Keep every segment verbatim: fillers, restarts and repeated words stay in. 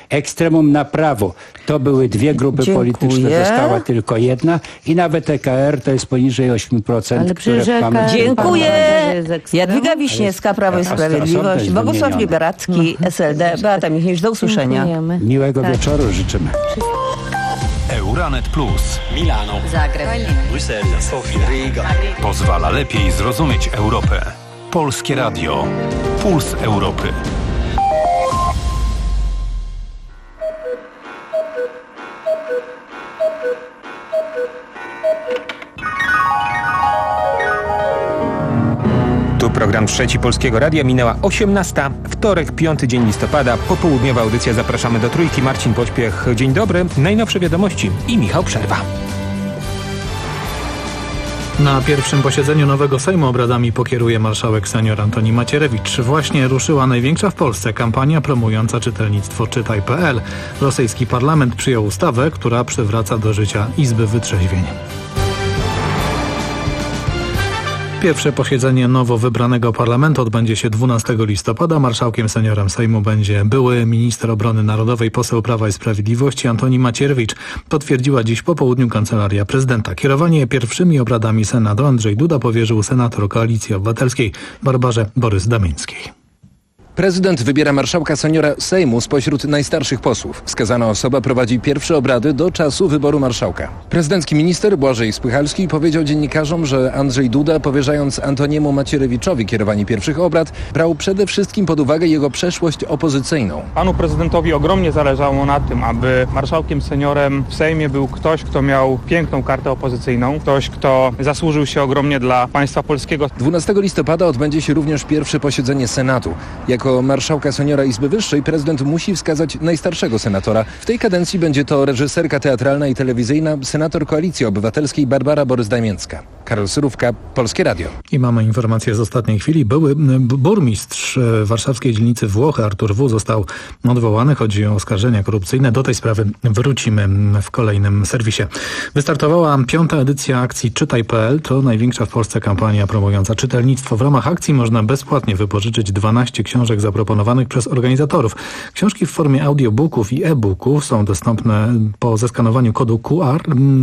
Ekstremum na prawo to były dwie grupy Dziękuję. polityczne, została tylko jedna i nawet E K R to jest poniżej osiem procent, Ale które przecież mamy. Dziękuję. jest Jadwiga Wiśniewska, Prawo i A- a- a są Sprawiedliwość, też Bogusław wymienione. Liberacki, S L D, Beata Michniewicz. Do usłyszenia. Dziękujemy. Miłego wieczoru życzymy. Euranet Plus Milano, Zagreb. Bruxelles, Sofia, Riga. pozwala lepiej zrozumieć Europę. Polskie Radio. Puls Europy. Tu program Trzeci Polskiego Radia, minęła osiemnasta, wtorek, piąty dzień listopada, popołudniowa audycja, zapraszamy do Trójki, Marcin Pośpiech, dzień dobry, najnowsze wiadomości i Michał Przerwa. Na pierwszym posiedzeniu nowego Sejmu obradami pokieruje marszałek senior Antoni Macierewicz. Właśnie ruszyła największa w Polsce kampania promująca czytelnictwo Czytaj kropka pe el. Rosyjski parlament przyjął ustawę, która przywraca do życia Izby Wytrzeźwień. Pierwsze posiedzenie nowo wybranego parlamentu odbędzie się dwunastego listopada. Marszałkiem seniorem Sejmu będzie były minister obrony narodowej, poseł Prawa i Sprawiedliwości Antoni Macierewicz. Potwierdziła dziś po południu Kancelaria Prezydenta. Kierowanie pierwszymi obradami Senatu Andrzej Duda powierzył senator Koalicji Obywatelskiej Barbarze Borys-Damińskiej. Prezydent wybiera marszałka seniora Sejmu spośród najstarszych posłów. Wskazana osoba prowadzi pierwsze obrady do czasu wyboru marszałka. Prezydencki minister Błażej Spychalski powiedział dziennikarzom, że Andrzej Duda, powierzając Antoniemu Macierewiczowi kierowanie pierwszych obrad, brał przede wszystkim pod uwagę jego przeszłość opozycyjną. Panu prezydentowi ogromnie zależało na tym, aby marszałkiem seniorem w Sejmie był ktoś, kto miał piękną kartę opozycyjną, ktoś, kto zasłużył się ogromnie dla państwa polskiego. dwunastego listopada odbędzie się również pierwsze posiedzenie Senatu. Jako marszałka seniora Izby Wyższej prezydent musi wskazać najstarszego senatora. W tej kadencji będzie to reżyserka teatralna i telewizyjna, senator Koalicji Obywatelskiej Barbara Borys-Damińska. Karol Surówka, Polskie Radio. I mamy informację z ostatniej chwili. Były burmistrz warszawskiej dzielnicy Włochy Artur W. został odwołany. Chodzi o oskarżenia korupcyjne. Do tej sprawy wrócimy w kolejnym serwisie. Wystartowała piąta edycja akcji Czytaj kropka pe el. To największa w Polsce kampania promująca czytelnictwo. W ramach akcji można bezpłatnie wypożyczyć dwanaście książek zaproponowanych przez organizatorów. Książki w formie audiobooków i e-booków są dostępne po zeskanowaniu kodu Q R,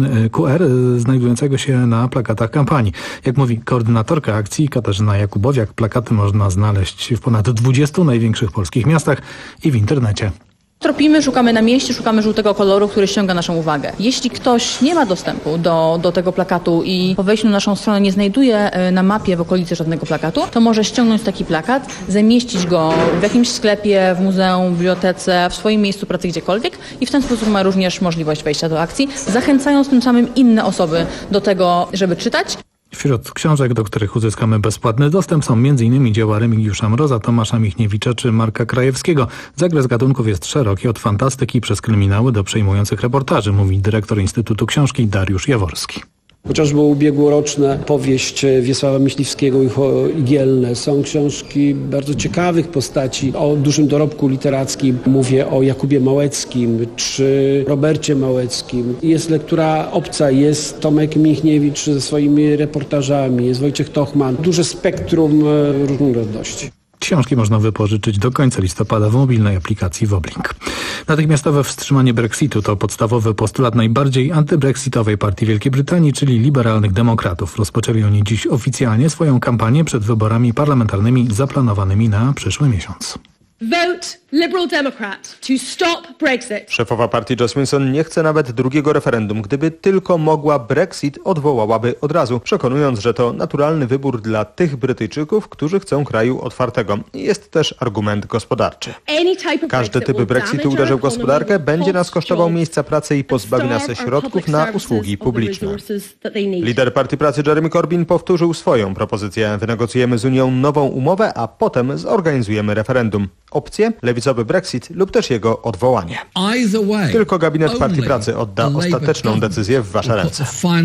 Q R znajdującego się na plakatach kampanii. Jak mówi koordynatorka akcji Katarzyna Jakubowiak, plakaty można znaleźć w ponad dwudziestu największych polskich miastach i w internecie. Tropimy, szukamy na mieście, szukamy żółtego koloru, który ściąga naszą uwagę. Jeśli ktoś nie ma dostępu do, do tego plakatu i po wejściu na naszą stronę nie znajduje na mapie w okolicy żadnego plakatu, to może ściągnąć taki plakat, zamieścić go w jakimś sklepie, w muzeum, w bibliotece, w swoim miejscu pracy, gdziekolwiek i w ten sposób ma również możliwość wejścia do akcji, zachęcając tym samym inne osoby do tego, żeby czytać. Wśród książek, do których uzyskamy bezpłatny dostęp, są m.in. dzieła Remigiusza Mroza, Tomasza Michniewicza czy Marka Krajewskiego. Zakres gatunków jest szeroki, od fantastyki przez kryminały do przejmujących reportaży, mówi dyrektor Instytutu Książki Dariusz Jaworski. Chociażby ubiegłoroczna powieść Wiesława Myśliwskiego Igielne. Są książki bardzo ciekawych postaci o dużym dorobku literackim. Mówię o Jakubie Małeckim czy Robercie Małeckim. Jest lektura obca, jest Tomek Michniewicz ze swoimi reportażami, jest Wojciech Tochman. Duże spektrum różnorodności. Książki można wypożyczyć do końca listopada w mobilnej aplikacji Woblink. Natychmiastowe wstrzymanie Brexitu to podstawowy postulat najbardziej antybrexitowej partii Wielkiej Brytanii, czyli liberalnych demokratów. Rozpoczęli oni dziś oficjalnie swoją kampanię przed wyborami parlamentarnymi zaplanowanymi na przyszły miesiąc. Vote Liberal Democrat to stop Brexit. Szefowa partii Joss Wilson nie chce nawet drugiego referendum. Gdyby tylko mogła, Brexit odwołałaby od razu, przekonując, że to naturalny wybór dla tych Brytyjczyków, którzy chcą kraju otwartego. Jest też argument gospodarczy. Każdy typ Brexitu uderzy w gospodarkę, będzie nas kosztował miejsca pracy i pozbawi nas środków na usługi publiczne. Lider Partii Pracy Jeremy Corbyn powtórzył swoją propozycję. Wynegocjujemy z Unią nową umowę, a potem zorganizujemy referendum. Opcje? Lewicowy Brexit lub też jego odwołanie. Tylko gabinet Partii Pracy odda ostateczną decyzję w wasze ręce.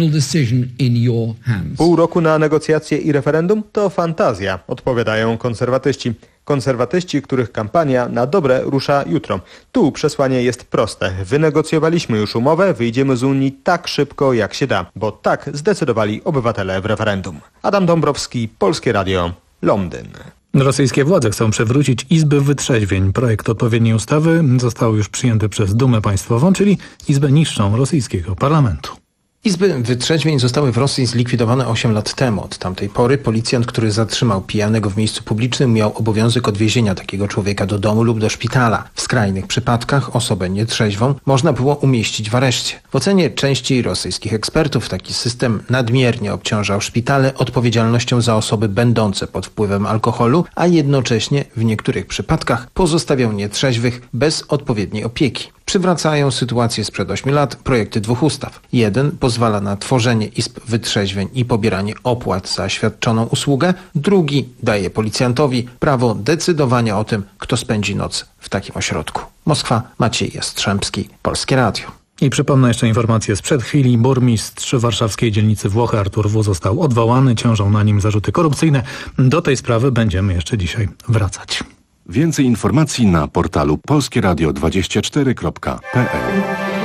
Pół roku na negocjacje i referendum to fantazja, odpowiadają konserwatyści. Konserwatyści, których kampania na dobre rusza jutro. Tu przesłanie jest proste. Wynegocjowaliśmy już umowę, wyjdziemy z Unii tak szybko jak się da, bo tak zdecydowali obywatele w referendum. Adam Dąbrowski, Polskie Radio, Londyn. Rosyjskie władze chcą przywrócić Izby Wytrzeźwień. Projekt odpowiedniej ustawy został już przyjęty przez Dumę Państwową, czyli Izbę niższą rosyjskiego parlamentu. Izby wytrzeźwień zostały w Rosji zlikwidowane osiem lat temu. Od tamtej pory policjant, który zatrzymał pijanego w miejscu publicznym, miał obowiązek odwiezienia takiego człowieka do domu lub do szpitala. W skrajnych przypadkach osobę nietrzeźwą można było umieścić w areszcie. W ocenie części rosyjskich ekspertów taki system nadmiernie obciążał szpitale odpowiedzialnością za osoby będące pod wpływem alkoholu, a jednocześnie w niektórych przypadkach pozostawiał nietrzeźwych bez odpowiedniej opieki. Przywracają sytuację sprzed ośmiu lat projekty dwóch ustaw. Jeden pozwala na tworzenie izb wytrzeźwień i pobieranie opłat za świadczoną usługę. Drugi daje policjantowi prawo decydowania o tym, kto spędzi noc w takim ośrodku. Moskwa, Maciej Jastrzębski, Polskie Radio. I przypomnę jeszcze informację sprzed chwili. Burmistrz warszawskiej dzielnicy Włochy Artur W. został odwołany. Ciążą na nim zarzuty korupcyjne. Do tej sprawy będziemy jeszcze dzisiaj wracać. Więcej informacji na portalu polskie radio dwadzieścia cztery kropka p l.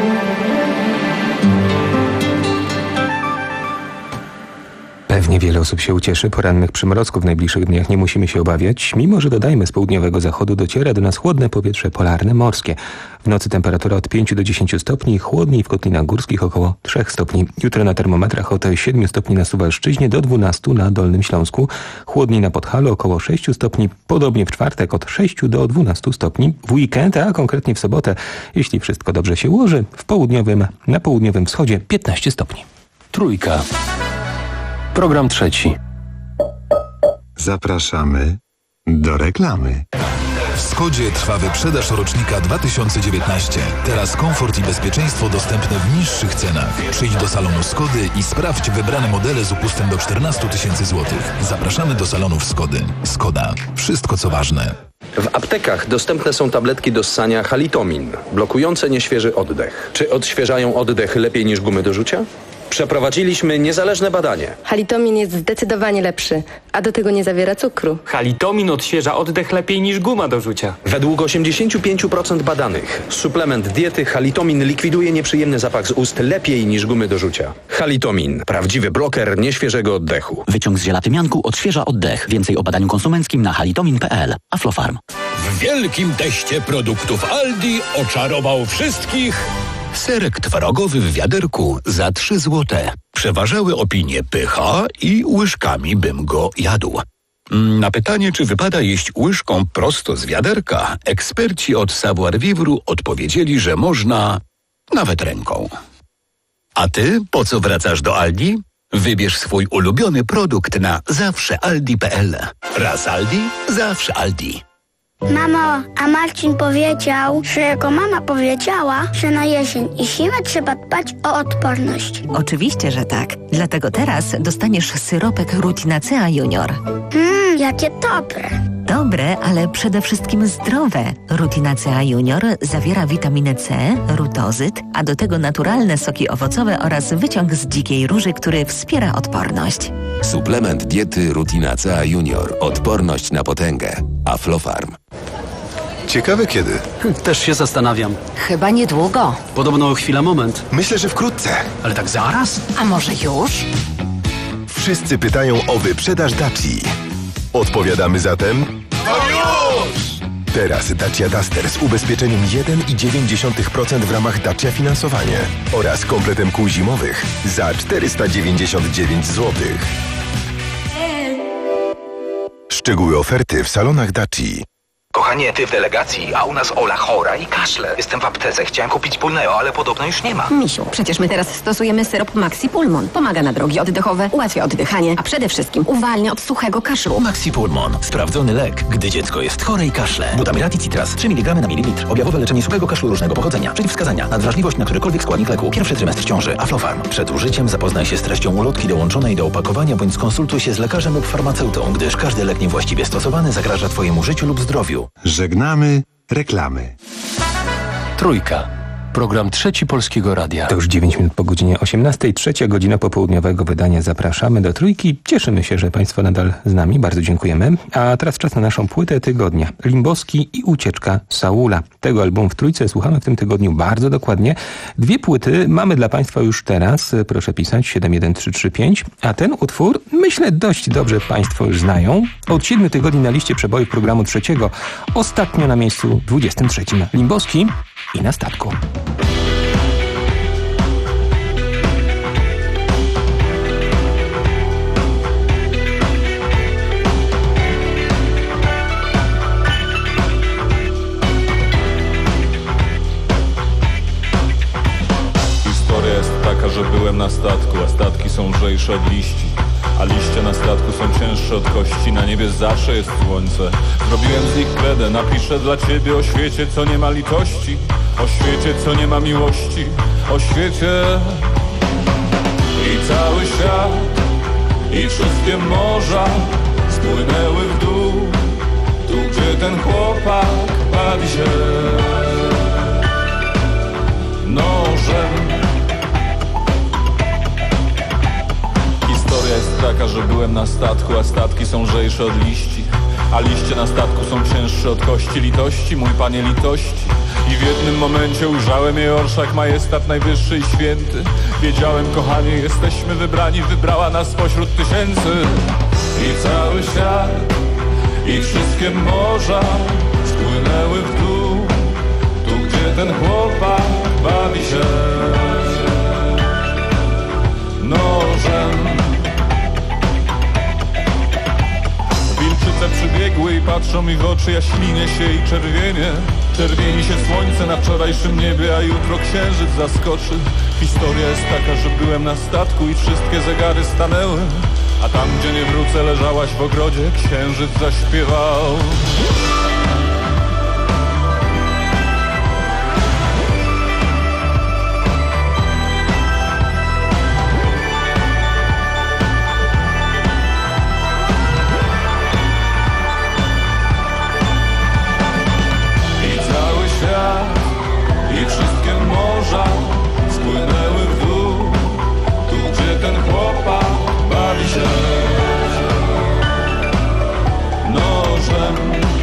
Pewnie wiele osób się ucieszy. Porannych przymrozków w najbliższych dniach nie musimy się obawiać, mimo że dodajmy, z południowego zachodu dociera do nas chłodne powietrze polarne morskie. W nocy temperatura od pięciu do dziesięciu stopni, chłodniej w kotlinach górskich około trzech stopni. Jutro na termometrach od siedmiu stopni na Suwalszczyźnie do dwunastu na Dolnym Śląsku. Chłodniej na Podhalu około sześciu stopni, podobnie w czwartek od sześciu do dwunastu stopni. W weekend, a konkretnie w sobotę, jeśli wszystko dobrze się ułoży, w południowym, na południowym wschodzie piętnaście stopni. Trójka. Program trzeci. Zapraszamy do reklamy. W Skodzie trwa wyprzedaż rocznika dwa tysiące dziewiętnaście. Teraz komfort i bezpieczeństwo dostępne w niższych cenach. Przyjdź do salonu Skody i sprawdź wybrane modele z upustem do czternastu tysięcy złotych. Zapraszamy do salonów Skody. Skoda. Wszystko co ważne. W aptekach dostępne są tabletki do ssania Halitomin, blokujące nieświeży oddech. Czy odświeżają oddech lepiej niż gumy do rzucia? Przeprowadziliśmy niezależne badanie. Halitomin jest zdecydowanie lepszy, a do tego nie zawiera cukru. Halitomin odświeża oddech lepiej niż guma do rzucia. Według osiemdziesiąt pięć procent badanych suplement diety Halitomin likwiduje nieprzyjemny zapach z ust lepiej niż gumy do rzucia. Halitomin. Prawdziwy bloker nieświeżego oddechu. Wyciąg z zielatymianku odświeża oddech. Więcej o badaniu konsumenckim na halitomin kropka p l. Aflofarm. W wielkim teście produktów Aldi oczarował wszystkich serek twarogowy w wiaderku za trzy złote. Przeważały opinie pycha i łyżkami bym go jadł. Na pytanie, czy wypada jeść łyżką prosto z wiaderka, eksperci od Savoir Vivre odpowiedzieli, że można nawet ręką. A ty po co wracasz do Aldi? Wybierz swój ulubiony produkt na zawsze aldi kropka p l. Raz Aldi, zawsze Aldi. Mamo, a Marcin powiedział, że jego mama powiedziała, że na jesień i zimę trzeba dbać o odporność. Oczywiście, że tak. Dlatego teraz dostaniesz syropek Rutinacea Junior. Mmm, jakie dobre. Dobre, ale przede wszystkim zdrowe. Rutinacea Junior zawiera witaminę C, rutozyt, a do tego naturalne soki owocowe oraz wyciąg z dzikiej róży, który wspiera odporność. Suplement diety Rutinacea Junior. Odporność na potęgę. Aflofarm. Ciekawe kiedy. Też się zastanawiam. Chyba niedługo. Podobno chwila moment. Myślę, że wkrótce. Ale tak zaraz? A może już? Wszyscy pytają o wyprzedaż Daci. Odpowiadamy zatem... No już! Teraz Dacia Duster z ubezpieczeniem jeden i dziewięć dziesiątych procent w ramach Dacia Finansowanie oraz kompletem kół zimowych za czterysta dziewięćdziesiąt dziewięć złotych. Szczegóły oferty w salonach Daci. Kochanie, ty w delegacji, a u nas Ola chora i kaszle. Jestem w aptece, chciałem kupić Pulneo, ale podobno już nie ma. Misiu, przecież my teraz stosujemy syrop Maxi Pulmon. Pomaga na drogi oddechowe, ułatwia oddychanie, a przede wszystkim uwalnia od suchego kaszlu. Maxi Pulmon. Sprawdzony lek, gdy dziecko jest chore i kaszle. Butamyrat i Citras. trzy miligramy na mililitr. Objawowe leczenie suchego kaszlu różnego pochodzenia. Przeciwwskazania. Nadwrażliwość na którykolwiek składnik leku. Pierwszy trymestr ciąży. Aflofarm. Przed użyciem zapoznaj się z treścią ulotki dołączonej do opakowania bądź skonsultuj się z lekarzem lub farmaceutą, gdyż każdy lek niewłaściwie stosowany zagraża twojemu życiu lub zdrowiu. Żegnamy reklamy. Trójka. program Trzeci Polskiego Radia. To już dziewięć minut po godzinie osiemnastej, trzecia godzina popołudniowego wydania. Zapraszamy do Trójki. Cieszymy się, że Państwo nadal z nami. Bardzo dziękujemy. A teraz czas na naszą płytę tygodnia. Limbowski i Ucieczka Saula. Tego albumu w Trójce słuchamy w tym tygodniu bardzo dokładnie. Dwie płyty mamy dla Państwa już teraz. Proszę pisać siedem jeden trzy trzy pięć. A ten utwór, myślę, dość dobrze Państwo już znają. Od siedmiu tygodni na liście przebojów programu trzeciego. Ostatnio na miejscu dwudziestym trzecim. Limbowski i Na statku. Historia jest taka, że byłem na statku, a statki są lżejsze od liści. A liście na statku są cięższe od kości. Na niebie zawsze jest słońce. Zrobiłem z nich kredę. Napiszę dla ciebie o świecie, co nie ma litości. O świecie, co nie ma miłości. O świecie i cały świat i wszystkie morza spłynęły w dół. Tu, gdzie ten chłopak bawi się nożem. Historia jest taka, że byłem na statku, a statki są lżejsze od liści. A liście na statku są cięższe od kości. Litości, mój panie, litości. I w jednym momencie ujrzałem jej orszak, majestat najwyższy i święty. Wiedziałem, kochanie, jesteśmy wybrani, wybrała nas spośród tysięcy. I cały świat, i wszystkie morza spłynęły w dół. Tu, gdzie ten chłopak bawi się nożem. Wilczyce przybiegły i patrzą mi w oczy, ja ślinię się i czerwienie. Czerwieni się słońce na wczorajszym niebie, a jutro księżyc zaskoczy. Historia jest taka, że byłem na statku i wszystkie zegary stanęły. A tam, gdzie nie wrócę, leżałaś w ogrodzie, księżyc zaśpiewał. I wszystkie morza spłynęły w dół. Tu, gdzie ten chłopak bawi się nożem.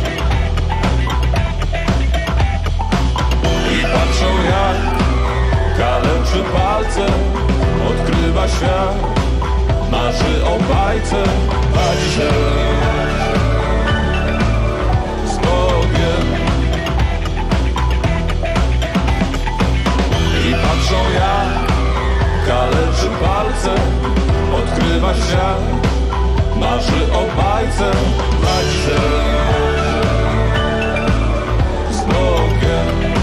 I patrzą, jak kaleczy palce, odkrywa świat, marzy o bajce, bawi się z Bogiem. Patrzą, jak kaleczy palce, odkrywa świat, marzy o bajce, bawi się z Bogiem.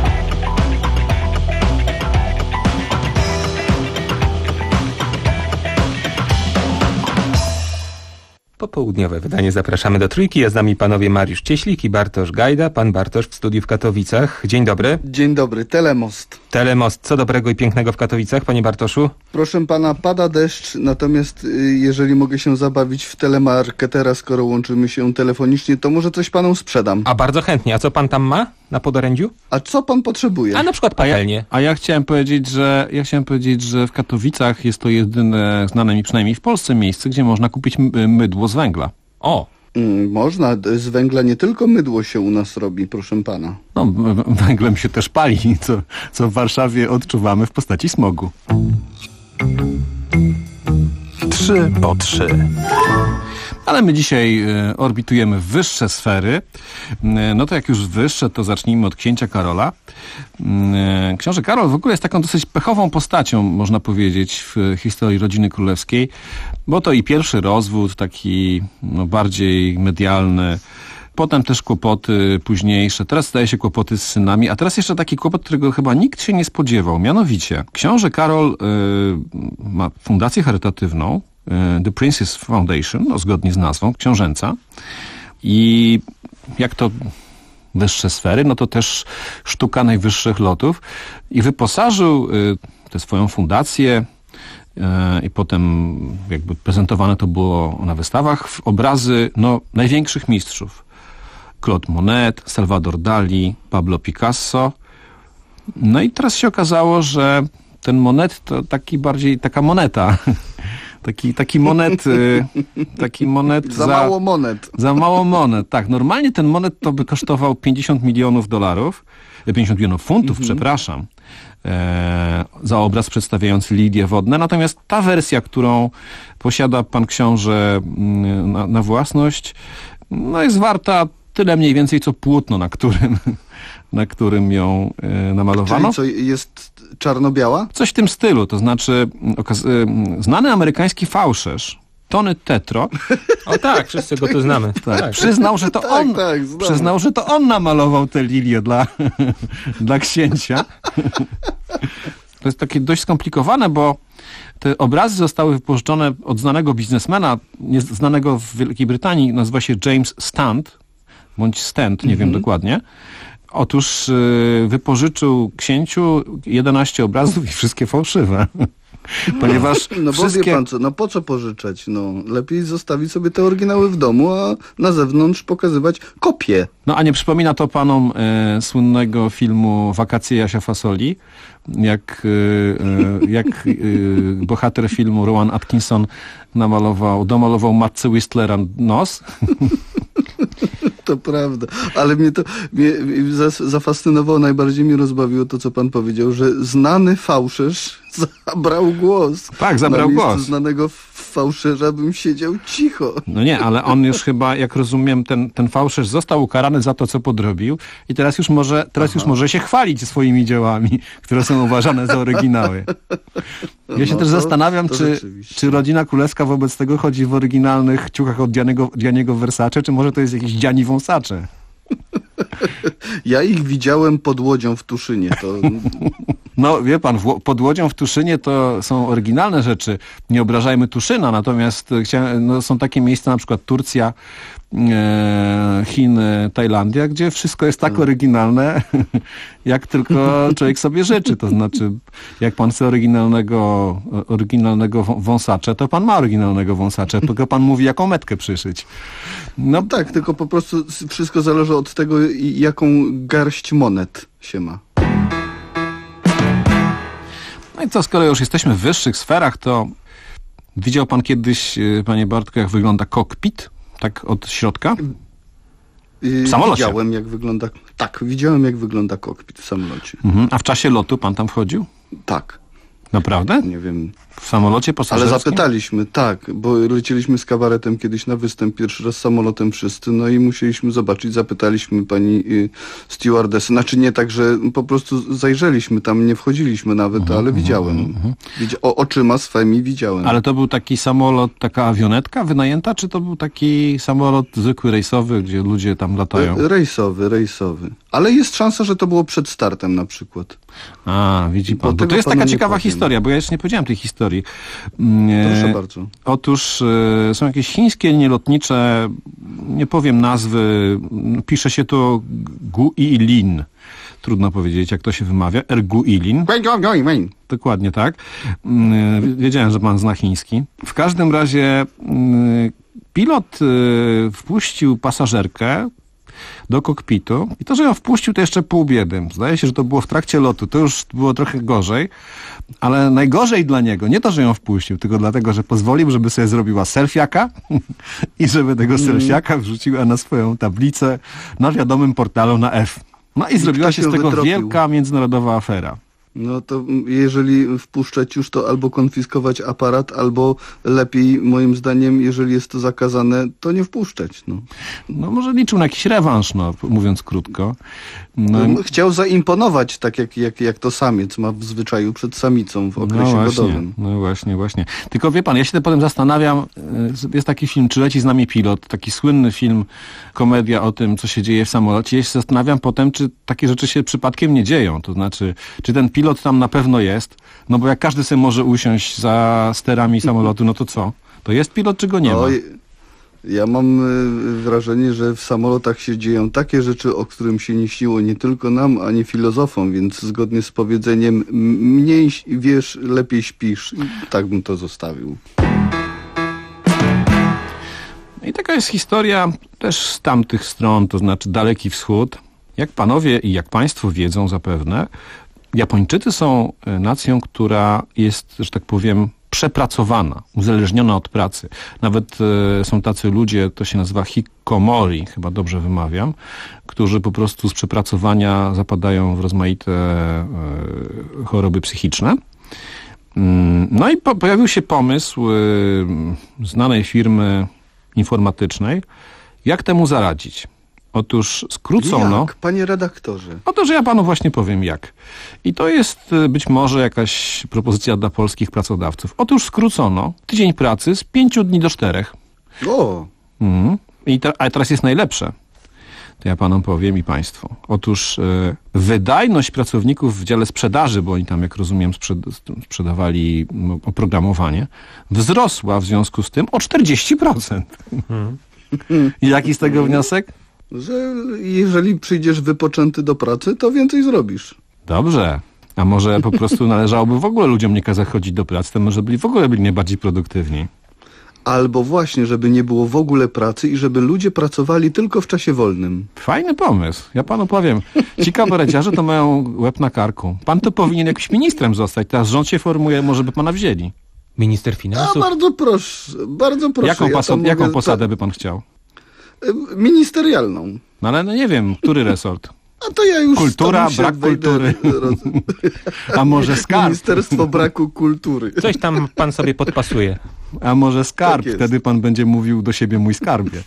Popołudniowe wydanie zapraszamy do Trójki. Ja z nami panowie Mariusz Cieślik i Bartosz Gajda. Pan Bartosz w studiu w Katowicach. Dzień dobry. Dzień dobry. Telemost. Telemost. Co dobrego i pięknego w Katowicach, panie Bartoszu? Proszę pana, pada deszcz, natomiast jeżeli mogę się zabawić w telemarketera, skoro łączymy się telefonicznie, to może coś panom sprzedam. A bardzo chętnie. A co pan tam ma na podorędziu? A co pan potrzebuje? A na przykład patelnię. A ja, a ja chciałem powiedzieć, że ja chciałem powiedzieć, że w Katowicach jest to jedyne znane mi przynajmniej w Polsce miejsce, gdzie można kupić mydło z węgla. O! Mm, można. Z węgla nie tylko mydło się u nas robi, proszę pana. No, węglem się też pali, co, co w Warszawie odczuwamy w postaci smogu. Trzy po trzy. Ale my dzisiaj y, orbitujemy wyższe sfery. Y, no to jak już wyższe, to zacznijmy od księcia Karola. Y, książę Karol w ogóle jest taką dosyć pechową postacią, można powiedzieć, w historii rodziny królewskiej, bo to i pierwszy rozwód, taki no, bardziej medialny, potem też kłopoty późniejsze, teraz zdaje się kłopoty z synami, a teraz jeszcze taki kłopot, którego chyba nikt się nie spodziewał, mianowicie książę Karol y, ma fundację charytatywną, The Princess Foundation, no, zgodnie z nazwą, książęca. I jak to wyższe sfery, no to też sztuka najwyższych lotów. I wyposażył y, tę swoją fundację y, i potem jakby prezentowane to było na wystawach w obrazy no, największych mistrzów. Claude Monet, Salvador Dali, Pablo Picasso. No i teraz się okazało, że ten monet to taki bardziej, taka moneta. Taki, taki monet, taki monet za, za mało monet. Za mało monet, tak. Normalnie ten monet to by kosztował pięćdziesiąt milionów dolarów, pięćdziesiąt milionów funtów, mhm. przepraszam, e, za obraz przedstawiający lilie wodne. Natomiast ta wersja, którą posiada pan książę na, na własność, no jest warta tyle mniej więcej, co płótno, na którym, na którym ją e, namalowano. Czyli co, jest czarno-biała? Coś w tym stylu, to znaczy okaz- znany amerykański fałszerz Tony Tetro. O tak, wszyscy go tu znamy. Tak, tak. Przyznał, że to tak, on tak, przyznał, że to on namalował te lilie dla, dla księcia. To jest takie dość skomplikowane, bo te obrazy zostały wypożyczone od znanego biznesmena, znanego w Wielkiej Brytanii, nazywa się James Stant, bądź Stent, nie mm-hmm. wiem dokładnie. Otóż y, wypożyczył księciu jedenaście obrazów i wszystkie fałszywe. Ponieważ no bo wszystkie... wie pan co, no po co pożyczać? No, lepiej zostawić sobie te oryginały w domu, a na zewnątrz pokazywać kopie. No a nie przypomina to panom e, słynnego filmu Wakacje Jasia Fasoli, jak, e, jak e, bohater filmu Rowan Atkinson namalował, domalował matce Whistlera nos. To prawda, ale mnie to mnie zafascynowało, najbardziej mnie rozbawiło to, co pan powiedział, że znany fałszerz zabrał głos. Tak, zabrał Na głos. znanego fałszerza bym siedział cicho. No nie, ale on już chyba, jak rozumiem, ten, ten fałszerz został ukarany za to, co podrobił i teraz już może, teraz już może się chwalić swoimi dziełami, które są uważane za oryginały. Ja się no też to, zastanawiam, to czy, czy rodzina królewska wobec tego chodzi w oryginalnych ciuchach od Gianniego, Gianniego Versace, czy może to jest jakiś Gianni Wąsacze? Ja ich widziałem pod łodzią w Tuszynie. To... No wie pan, w, pod łodzią w Tuszynie to są oryginalne rzeczy. Nie obrażajmy Tuszyna, natomiast chciałem, no, są takie miejsca, na przykład Turcja, e, Chiny, Tajlandia, gdzie wszystko jest tak oryginalne, jak tylko człowiek sobie życzy. To znaczy, jak pan chce oryginalnego, oryginalnego wąsacze, to pan ma oryginalnego wąsacze, tylko pan mówi, jaką metkę przyszyć. No tak, tylko po prostu wszystko zależy od tego, jaką garść monet się ma. No i co, skoro już jesteśmy w wyższych sferach, to widział pan kiedyś, panie Bartku, jak wygląda kokpit? Tak od środka? W samolocie. Widziałem, jak wygląda... Tak, widziałem, jak wygląda kokpit w samolocie. Mhm. A w czasie lotu pan tam wchodził? Tak. Naprawdę? Nie wiem. W samolocie pasażerskim? Ale zapytaliśmy, tak, bo lecieliśmy z kabaretem kiedyś na występ, pierwszy raz samolotem wszyscy, no i musieliśmy zobaczyć, zapytaliśmy pani y, stewardessy, znaczy nie tak, że po prostu zajrzeliśmy tam, nie wchodziliśmy nawet, uh-huh, ale widziałem. Uh-huh. Widzi- o, oczyma swymi widziałem. Ale to był taki samolot, taka awionetka wynajęta, czy to był taki samolot zwykły, rejsowy, gdzie ludzie tam latają? E, rejsowy, rejsowy. Ale jest szansa, że to było przed startem na przykład. A, widzi pan. Bo to jest taka ciekawa powiem. historia, bo ja jeszcze nie powiedziałem tej historii. Proszę bardzo. Otóż e, są jakieś chińskie linie lotnicze, nie powiem nazwy, pisze się to Guilin. Trudno powiedzieć, jak to się wymawia. Erguilin. Dokładnie tak. Wiedziałem, że pan zna chiński. W każdym razie pilot wpuścił pasażerkę do kokpitu i to, że ją wpuścił, to jeszcze pół biedy. Zdaje się, że to było w trakcie lotu. To już było trochę gorzej, ale najgorzej dla niego, nie to, że ją wpuścił, tylko dlatego, że pozwolił, żeby sobie zrobiła selfiaka i żeby tego mm. selfiaka wrzuciła na swoją tablicę na wiadomym portalu na F. No i, I zrobiła się z tego wytropił. wielka międzynarodowa afera. No to jeżeli wpuszczać już, to albo konfiskować aparat, albo lepiej, moim zdaniem, jeżeli jest to zakazane, to nie wpuszczać. No, no może liczył na jakiś rewanż, no, mówiąc krótko. No, chciał zaimponować, tak jak, jak, jak to samiec ma w zwyczaju przed samicą w okresie no właśnie, godowym. No właśnie, właśnie. Tylko wie pan, ja się potem zastanawiam, jest taki film Czy leci z nami pilot, taki słynny film, komedia o tym, co się dzieje w samolocie. Ja się zastanawiam potem, czy takie rzeczy się przypadkiem nie dzieją. To znaczy, czy ten pilot tam na pewno jest, no bo jak każdy sobie może usiąść za sterami samolotu, no to co? To jest pilot, czy go nie ma? Ja mam wrażenie, że w samolotach się dzieją takie rzeczy, o którym się nie śniło nie tylko nam, ani filozofom, więc zgodnie z powiedzeniem mniej wiesz, lepiej śpisz. Tak bym to zostawił. I taka jest historia też z tamtych stron, to znaczy Daleki Wschód. Jak panowie i jak państwo wiedzą zapewne, Japończycy są nacją, która jest, że tak powiem, przepracowana, uzależniona od pracy. Nawet e, są tacy ludzie, to się nazywa hikomori, chyba dobrze wymawiam, którzy po prostu z przepracowania zapadają w rozmaite e, choroby psychiczne. No i po, pojawił się pomysł e, znanej firmy informatycznej, jak temu zaradzić. Otóż skrócono... Jak, panie redaktorze? Otóż ja panu właśnie powiem jak. I to jest być może jakaś propozycja dla polskich pracodawców. Otóż skrócono tydzień pracy z pięciu dni do czterech. O! Mhm. I te, a teraz jest najlepsze. To ja panom powiem i państwu. Otóż e, wydajność pracowników w dziale sprzedaży, bo oni tam, jak rozumiem, sprzed, sprzedawali no, oprogramowanie, wzrosła w związku z tym o czterdzieści procent. Mhm. I jaki z tego wniosek? Że jeżeli przyjdziesz wypoczęty do pracy, to więcej zrobisz. Dobrze. A może po prostu należałoby w ogóle ludziom nie kazać chodzić do pracy, to może byli w ogóle byli najbardziej produktywni. Albo właśnie, żeby nie było w ogóle pracy i żeby ludzie pracowali tylko w czasie wolnym. Fajny pomysł. Ja panu powiem. Ci kabareciarze to mają łeb na karku. Pan to powinien jakimś ministrem zostać. Teraz rząd się formuje, może by pana wzięli. Minister finansów? A bardzo proszę, bardzo proszę. Jaką, ja paso- jaką mogę... posadę by pan chciał? Ministerialną. No ale no nie wiem, który resort? A to ja już... Kultura, brak wejdę, kultury. A może skarb? Ministerstwo braku kultury. Coś tam pan sobie podpasuje. A może skarb? Tak wtedy pan będzie mówił do siebie mój skarbie.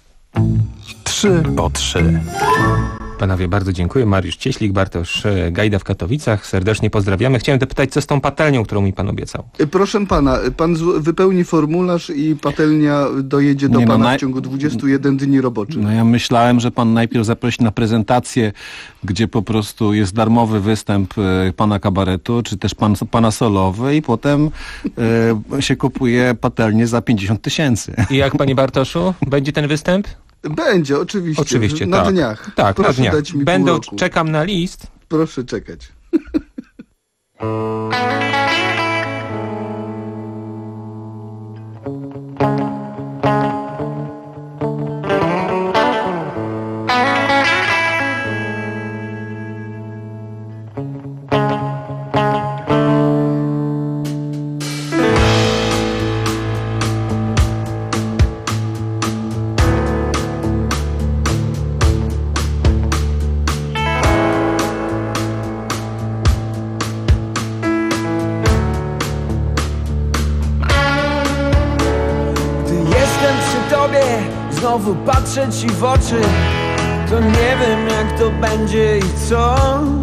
Trzy po trzy. Panowie, bardzo dziękuję. Mariusz Cieślik, Bartosz Gajda w Katowicach. Serdecznie pozdrawiamy. Chciałem dopytać, co z tą patelnią, którą mi pan obiecał? Proszę pana, pan wypełni formularz i patelnia dojedzie do Nie, no, pana naj... w ciągu dwudziestu jeden dni roboczych. No ja myślałem, że pan najpierw zaprosi na prezentację, gdzie po prostu jest darmowy występ y, pana kabaretu, czy też pan, pana solowy i potem y, się kupuje patelnię za pięćdziesiąt tysięcy. I jak, panie Bartoszu, będzie ten występ? Będzie, oczywiście. Oczywiście, na tak. dniach. Tak, Proszę na dniach. dać mi Będą, pół roku. czekam na list. Proszę czekać. Znowu patrzę ci w oczy, to nie wiem jak to będzie i co.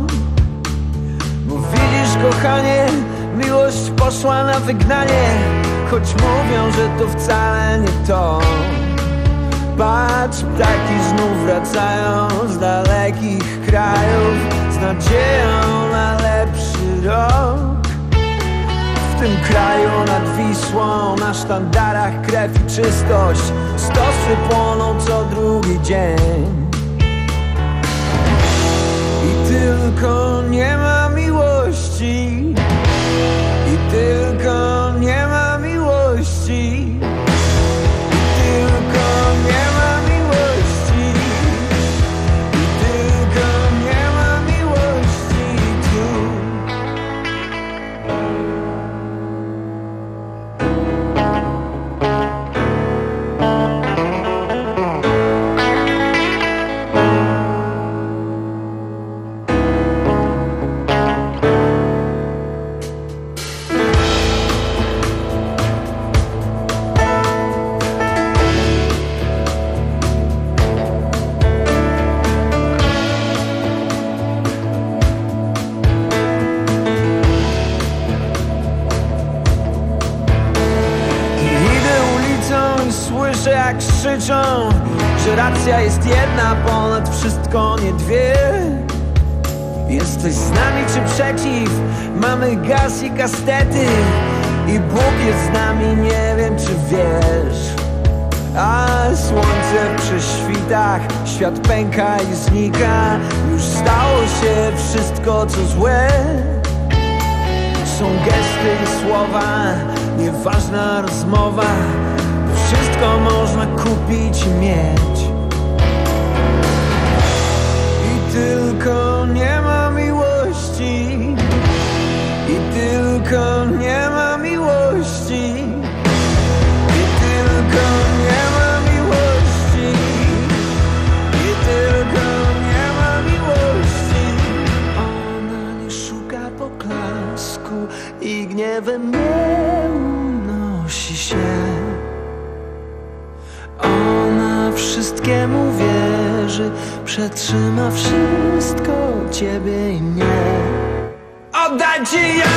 Bo widzisz, kochanie, miłość poszła na wygnanie, choć mówią, że to wcale nie to. Patrz, ptaki znów wracają z dalekich krajów, z nadzieją na lepszy rok. W tym kraju nad Wisłą, na sztandarach krew i czystość, stosy płoną co drugi dzień. I tylko nie ma miłości, i tylko nie ma miłości, i tylko nie ma miłości, i tylko nie ma miłości tu. Krzyczą, że racja jest jedna, ponad wszystko nie dwie. Jesteś z nami czy przeciw? Mamy gaz i kastety i Bóg jest z nami, nie wiem czy wiesz. A słońce przy świtach, świat pęka i znika. Już stało się wszystko co złe. Są gesty i słowa, nieważna rozmowa. Wszystko można kupić i mieć. I tylko nie ma miłości, gniewem nie unosi się. Ona wszystkiemu wierzy, przetrzyma wszystko, ciebie i mnie. Oddaj ci ją!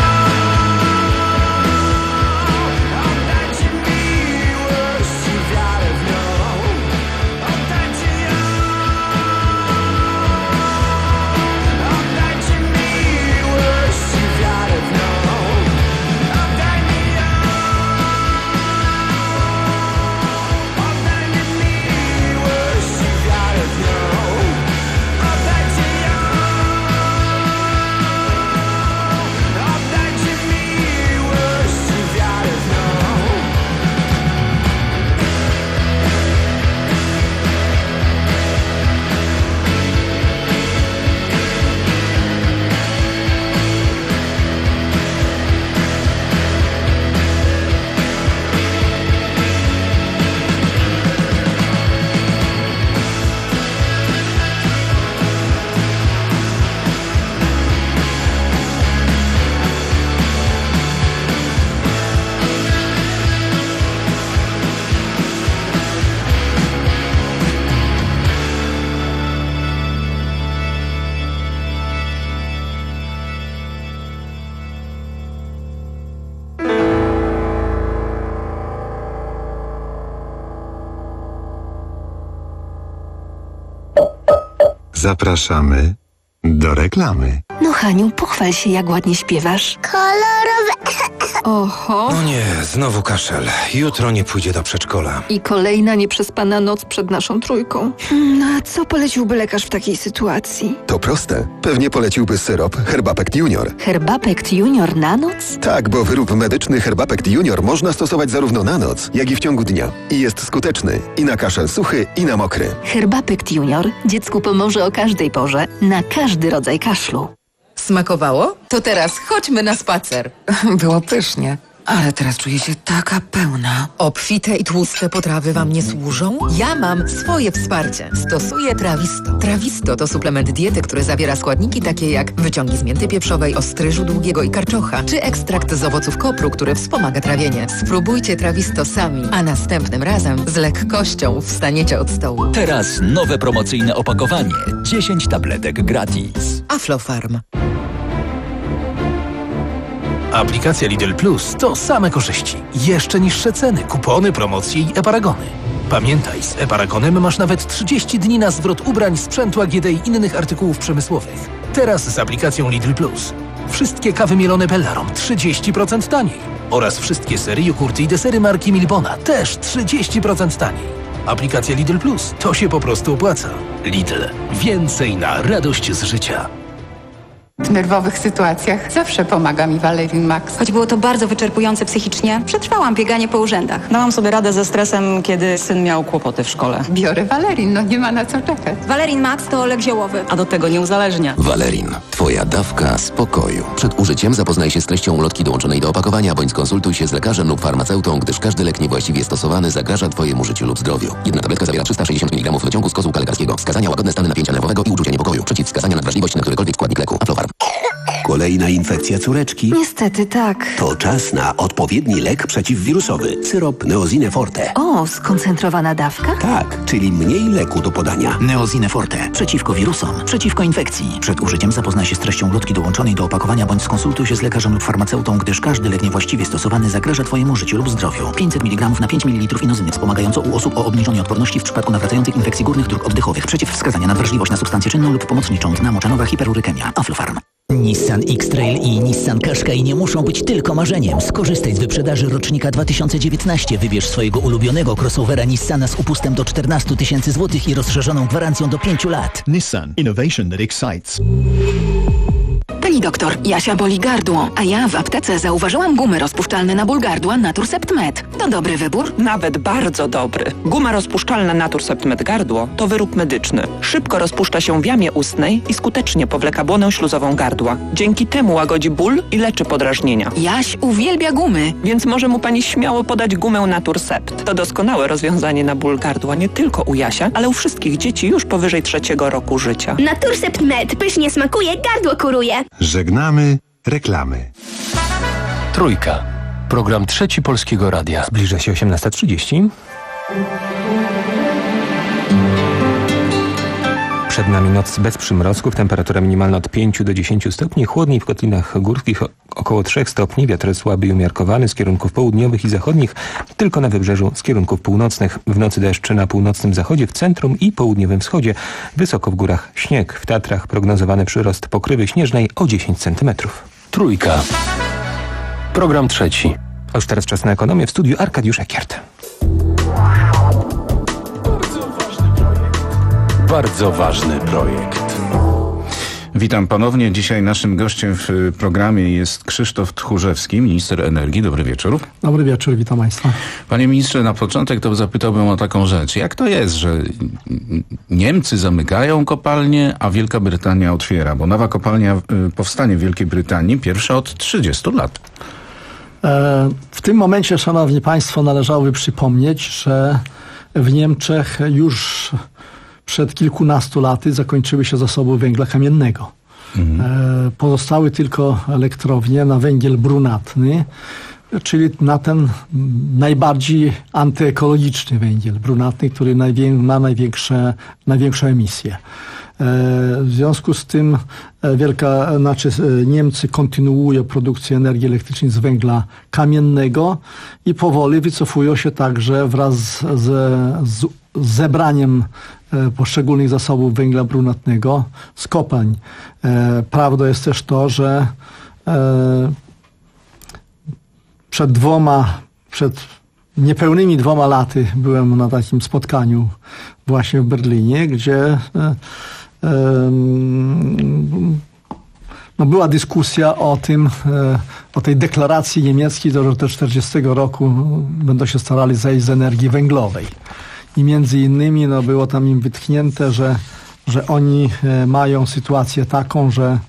Zapraszamy do reklamy. No Haniu, pochwal się, jak ładnie śpiewasz. Kolorowe. Oho. No nie, znowu kaszel. Jutro nie pójdzie do przedszkola. I kolejna nieprzespana noc przed naszą trójką. No a co poleciłby lekarz w takiej sytuacji? To proste. Pewnie poleciłby syrop Herbapekt Junior. Herbapekt Junior na noc? Tak, bo wyrób medyczny Herbapekt Junior można stosować zarówno na noc, jak i w ciągu dnia. I jest skuteczny i na kaszel suchy, i na mokry. Herbapekt Junior dziecku pomoże o każdej porze, na każdy rodzaj kaszlu. Smakowało? To teraz chodźmy na spacer. Było pysznie, ale teraz czuję się taka pełna. Obfite i tłuste potrawy wam nie służą? Ja mam swoje wsparcie. Stosuję Trawisto. Trawisto to suplement diety, który zawiera składniki takie jak wyciągi z mięty pieprzowej, ostryżu długiego i karczocha, czy ekstrakt z owoców kopru, który wspomaga trawienie. Spróbujcie Trawisto sami, a następnym razem z lekkością wstaniecie od stołu. Teraz nowe promocyjne opakowanie. dziesięć tabletek gratis. Aflofarm. Aplikacja Lidl Plus to same korzyści. Jeszcze niższe ceny, kupony, promocje i e-paragony. Pamiętaj, z e-paragonem masz nawet trzydzieści dni na zwrot ubrań, sprzętu A G D i innych artykułów przemysłowych. Teraz z aplikacją Lidl Plus. Wszystkie kawy mielone Bellarom trzydzieści procent taniej. Oraz wszystkie sery, jogurty i desery marki Milbona też trzydzieści procent taniej. Aplikacja Lidl Plus to się po prostu opłaca. Lidl. Więcej na radość z życia. W nerwowych sytuacjach zawsze pomaga mi Valerin Max. Choć było to bardzo wyczerpujące psychicznie, przetrwałam bieganie po urzędach. Dałam sobie radę ze stresem, kiedy syn miał kłopoty w szkole. Biorę Valerin, no nie ma na co czekać. Valerin Max to lek ziołowy. A do tego nie uzależnia. Valerin. Twoja dawka spokoju. Przed użyciem zapoznaj się z treścią ulotki dołączonej do opakowania, bądź skonsultuj się z lekarzem lub farmaceutą, gdyż każdy lek niewłaściwie stosowany zagraża Twojemu życiu lub zdrowiu. Jedna tabletka zawiera trzysta sześćdziesiąt miligramów wyciągu z kozułka lekarskiego. Wskazania: łagodne stany napięcia nerwowego i uczucia niepokoju. Przeciwwskazania: nadwrażliwość na którykolwiek składnik leku. Aflofarm. Kolejna infekcja córeczki? Niestety tak. To czas na odpowiedni lek przeciwwirusowy. Syrop Neosine Forte. O, skoncentrowana dawka? Tak, czyli mniej leku do podania. Neosine Forte. Przeciwko wirusom, przeciwko infekcji. Przed użyciem zapoznaj się z treścią ulotki dołączonej do opakowania, bądź skonsultuj się z lekarzem lub farmaceutą, gdyż każdy lek niewłaściwie stosowany zagraża Twojemu życiu lub zdrowiu. pięćset miligramów na pięć mililitrów inozyny wspomagająco u osób o obniżonej odporności w przypadku nawracających infekcji górnych dróg oddechowych. Przeciwwskazania: nadwrażliwość na substancję czynną lub pomocniczą, dna moczanowa, hiperurykemia. Aflofarm. Nissan X-Trail i Nissan Qashqai nie muszą być tylko marzeniem. Skorzystaj z wyprzedaży rocznika dwa tysiące dziewiętnaście. Wybierz swojego ulubionego crossovera Nissana z upustem do czternastu tysięcy złotych i rozszerzoną gwarancją do pięciu lat. Nissan. Innovation that excites. Pani doktor, Jasia boli gardło, a ja w aptece zauważyłam gumy rozpuszczalne na ból gardła Naturcept Med. To dobry wybór? Nawet bardzo dobry. Guma rozpuszczalna Naturcept Med gardło to wyrób medyczny. Szybko rozpuszcza się w jamie ustnej i skutecznie powleka błonę śluzową gardła. Dzięki temu łagodzi ból i leczy podrażnienia. Jaś uwielbia gumy. Więc może mu pani śmiało podać gumę Naturcept. To doskonałe rozwiązanie na ból gardła nie tylko u Jasia, ale u wszystkich dzieci już powyżej trzeciego roku życia. Naturcept Med pysznie smakuje, gardło kuruje. Żegnamy reklamy. Trójka. Program Trzeci Polskiego Radia. Zbliża się osiemnasta trzydzieści. Przed nami noc bez przymrozków, temperatura minimalna od pięciu do dziesięciu stopni, chłodniej w kotlinach górskich około trzech stopni, wiatr słaby i umiarkowany z kierunków południowych i zachodnich, tylko na wybrzeżu z kierunków północnych. W nocy deszcz na północnym zachodzie, w centrum i południowym wschodzie, wysoko w górach śnieg. W Tatrach prognozowany przyrost pokrywy śnieżnej o dziesięć centymetrów. Trójka. Program trzeci. A już teraz czas na ekonomię. W studiu Arkadiusz Ekiert. Bardzo ważny projekt. Witam ponownie. Dzisiaj naszym gościem w programie jest Krzysztof Tchórzewski, minister energii. Dobry wieczór. Dobry wieczór, witam Państwa. Panie ministrze, na początek to zapytałbym o taką rzecz. Jak to jest, że Niemcy zamykają kopalnie, a Wielka Brytania otwiera? Bo nowa kopalnia powstanie w Wielkiej Brytanii pierwsza od trzydziestu lat. W tym momencie, szanowni państwo, należałoby przypomnieć, że w Niemczech już przed kilkunastu laty zakończyły się zasoby węgla kamiennego. Mhm. Pozostały tylko elektrownie na węgiel brunatny, czyli na ten najbardziej antyekologiczny węgiel brunatny, który najwię- ma największe, największą emisję. W związku z tym Wielka, znaczy Niemcy kontynuują produkcję energii elektrycznej z węgla kamiennego i powoli wycofują się także wraz z, z zebraniem poszczególnych zasobów węgla brunatnego z kopalń. Prawdą jest też to, że przed dwoma, przed niepełnymi dwoma laty byłem na takim spotkaniu właśnie w Berlinie, gdzie no była dyskusja o tym, o tej deklaracji niemieckiej, że do tysiąc dziewięćset czterdziestego roku będą się starali zejść z energii węglowej. I między innymi no, było tam im wytknięte, że, że oni mają sytuację taką, że,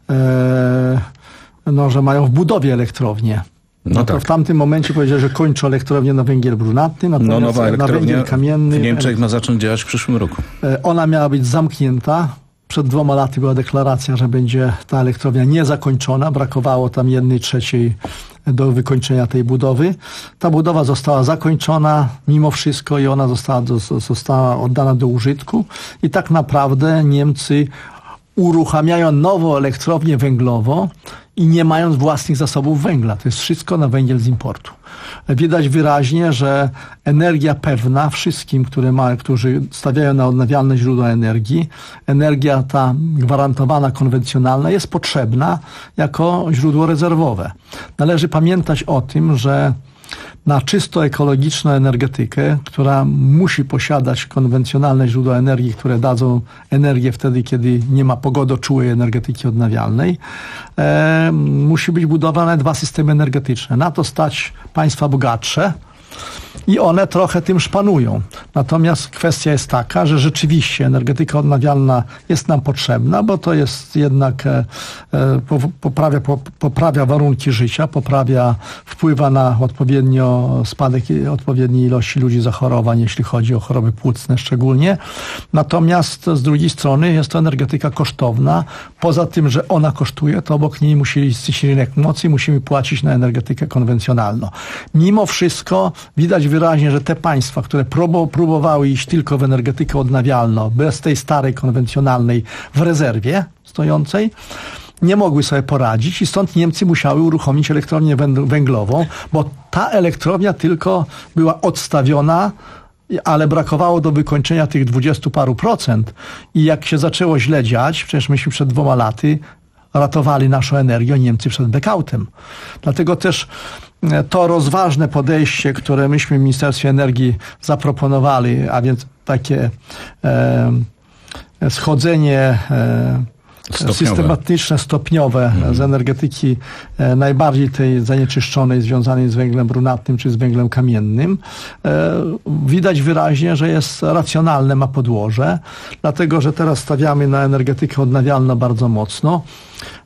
no, że mają w budowie elektrownię. No, no to tak. W tamtym momencie powiedzieli, że kończą elektrownię na węgiel brunatny, natomiast no, nowa elektrownia na węgiel kamienny. W Niemczech ma zacząć działać w przyszłym roku. Ona miała być zamknięta. Przed dwoma laty była deklaracja, że będzie ta elektrownia niezakończona. Brakowało tam jednej trzeciej do wykończenia tej budowy. Ta budowa została zakończona mimo wszystko i ona została, do, została oddana do użytku. I tak naprawdę Niemcy uruchamiają nową elektrownię węglową i nie mając własnych zasobów węgla. To jest wszystko na węgiel z importu. Widać wyraźnie, że energia pewna wszystkim, które ma, którzy stawiają na odnawialne źródła energii, energia ta gwarantowana, konwencjonalna jest potrzebna jako źródło rezerwowe. Należy pamiętać o tym, że na czysto ekologiczną energetykę, która musi posiadać konwencjonalne źródła energii, które dadzą energię wtedy, kiedy nie ma pogodoczułej energetyki odnawialnej, e, musi być budowane dwa systemy energetyczne. Na to stać państwa bogatsze i one trochę tym szpanują. Natomiast kwestia jest taka, że rzeczywiście energetyka odnawialna jest nam potrzebna, bo to jest jednak e, poprawia, poprawia warunki życia, poprawia, wpływa na odpowiednio spadek odpowiedniej ilości ludzi zachorowań, jeśli chodzi o choroby płucne szczególnie. Natomiast z drugiej strony jest to energetyka kosztowna. Poza tym, że ona kosztuje, to obok niej musi istnieć rynek mocy i musimy płacić na energetykę konwencjonalną. Mimo wszystko widać wyraźnie, że te państwa, które próbowały iść tylko w energetykę odnawialną, bez tej starej, konwencjonalnej w rezerwie stojącej, nie mogły sobie poradzić i stąd Niemcy musiały uruchomić elektrownię węglową, bo ta elektrownia tylko była odstawiona, ale brakowało do wykończenia tych dwudziestu paru procent i jak się zaczęło źle dziać, przecież myśmy przed dwoma laty ratowali naszą energię, Niemcy przed blackoutem. Dlatego też to rozważne podejście, które myśmy w Ministerstwie Energii zaproponowali, a więc takie e, schodzenie e, stopniowe. systematyczne, stopniowe mhm. z energetyki e, najbardziej tej zanieczyszczonej, związanej z węglem brunatnym czy z węglem kamiennym, e, widać wyraźnie, że jest racjonalne, ma podłoże, dlatego że teraz stawiamy na energetykę odnawialną bardzo mocno.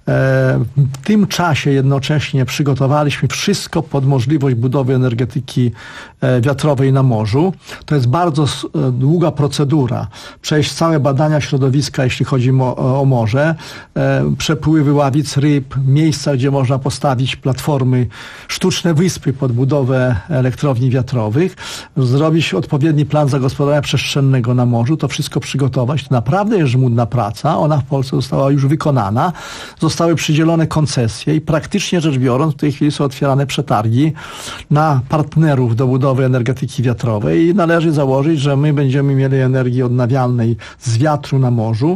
W tym czasie jednocześnie przygotowaliśmy wszystko pod możliwość budowy energetyki wiatrowej na morzu. To jest bardzo długa procedura. Przejść całe badania środowiska, jeśli chodzi o morze, przepływy ławic ryb, miejsca, gdzie można postawić platformy, sztuczne wyspy pod budowę elektrowni wiatrowych, zrobić odpowiedni plan zagospodarowania przestrzennego na morzu, to wszystko przygotować. To naprawdę jest żmudna praca. Ona w Polsce została już wykonana. Zostały przydzielone koncesje i praktycznie rzecz biorąc w tej chwili są otwierane przetargi na partnerów do budowy energetyki wiatrowej i należy założyć, że my będziemy mieli energii odnawialnej z wiatru na morzu.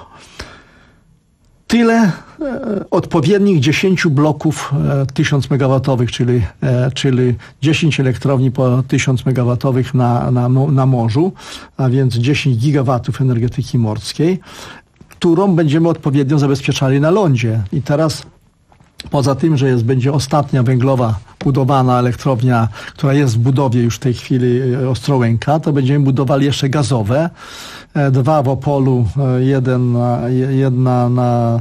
Tyle e, odpowiednich dziesięciu bloków e, tysiąc megawatowych, czyli, e, czyli dziesięć elektrowni po tysiąc megawatowych na, na, na morzu, a więc dziesięć gigawatów energetyki morskiej, którą będziemy odpowiednio zabezpieczali na lądzie. I teraz poza tym, że jest, będzie ostatnia węglowa budowana elektrownia, która jest w budowie już w tej chwili Ostrołęka, to będziemy budowali jeszcze gazowe. Dwa w Opolu, jeden, jedna na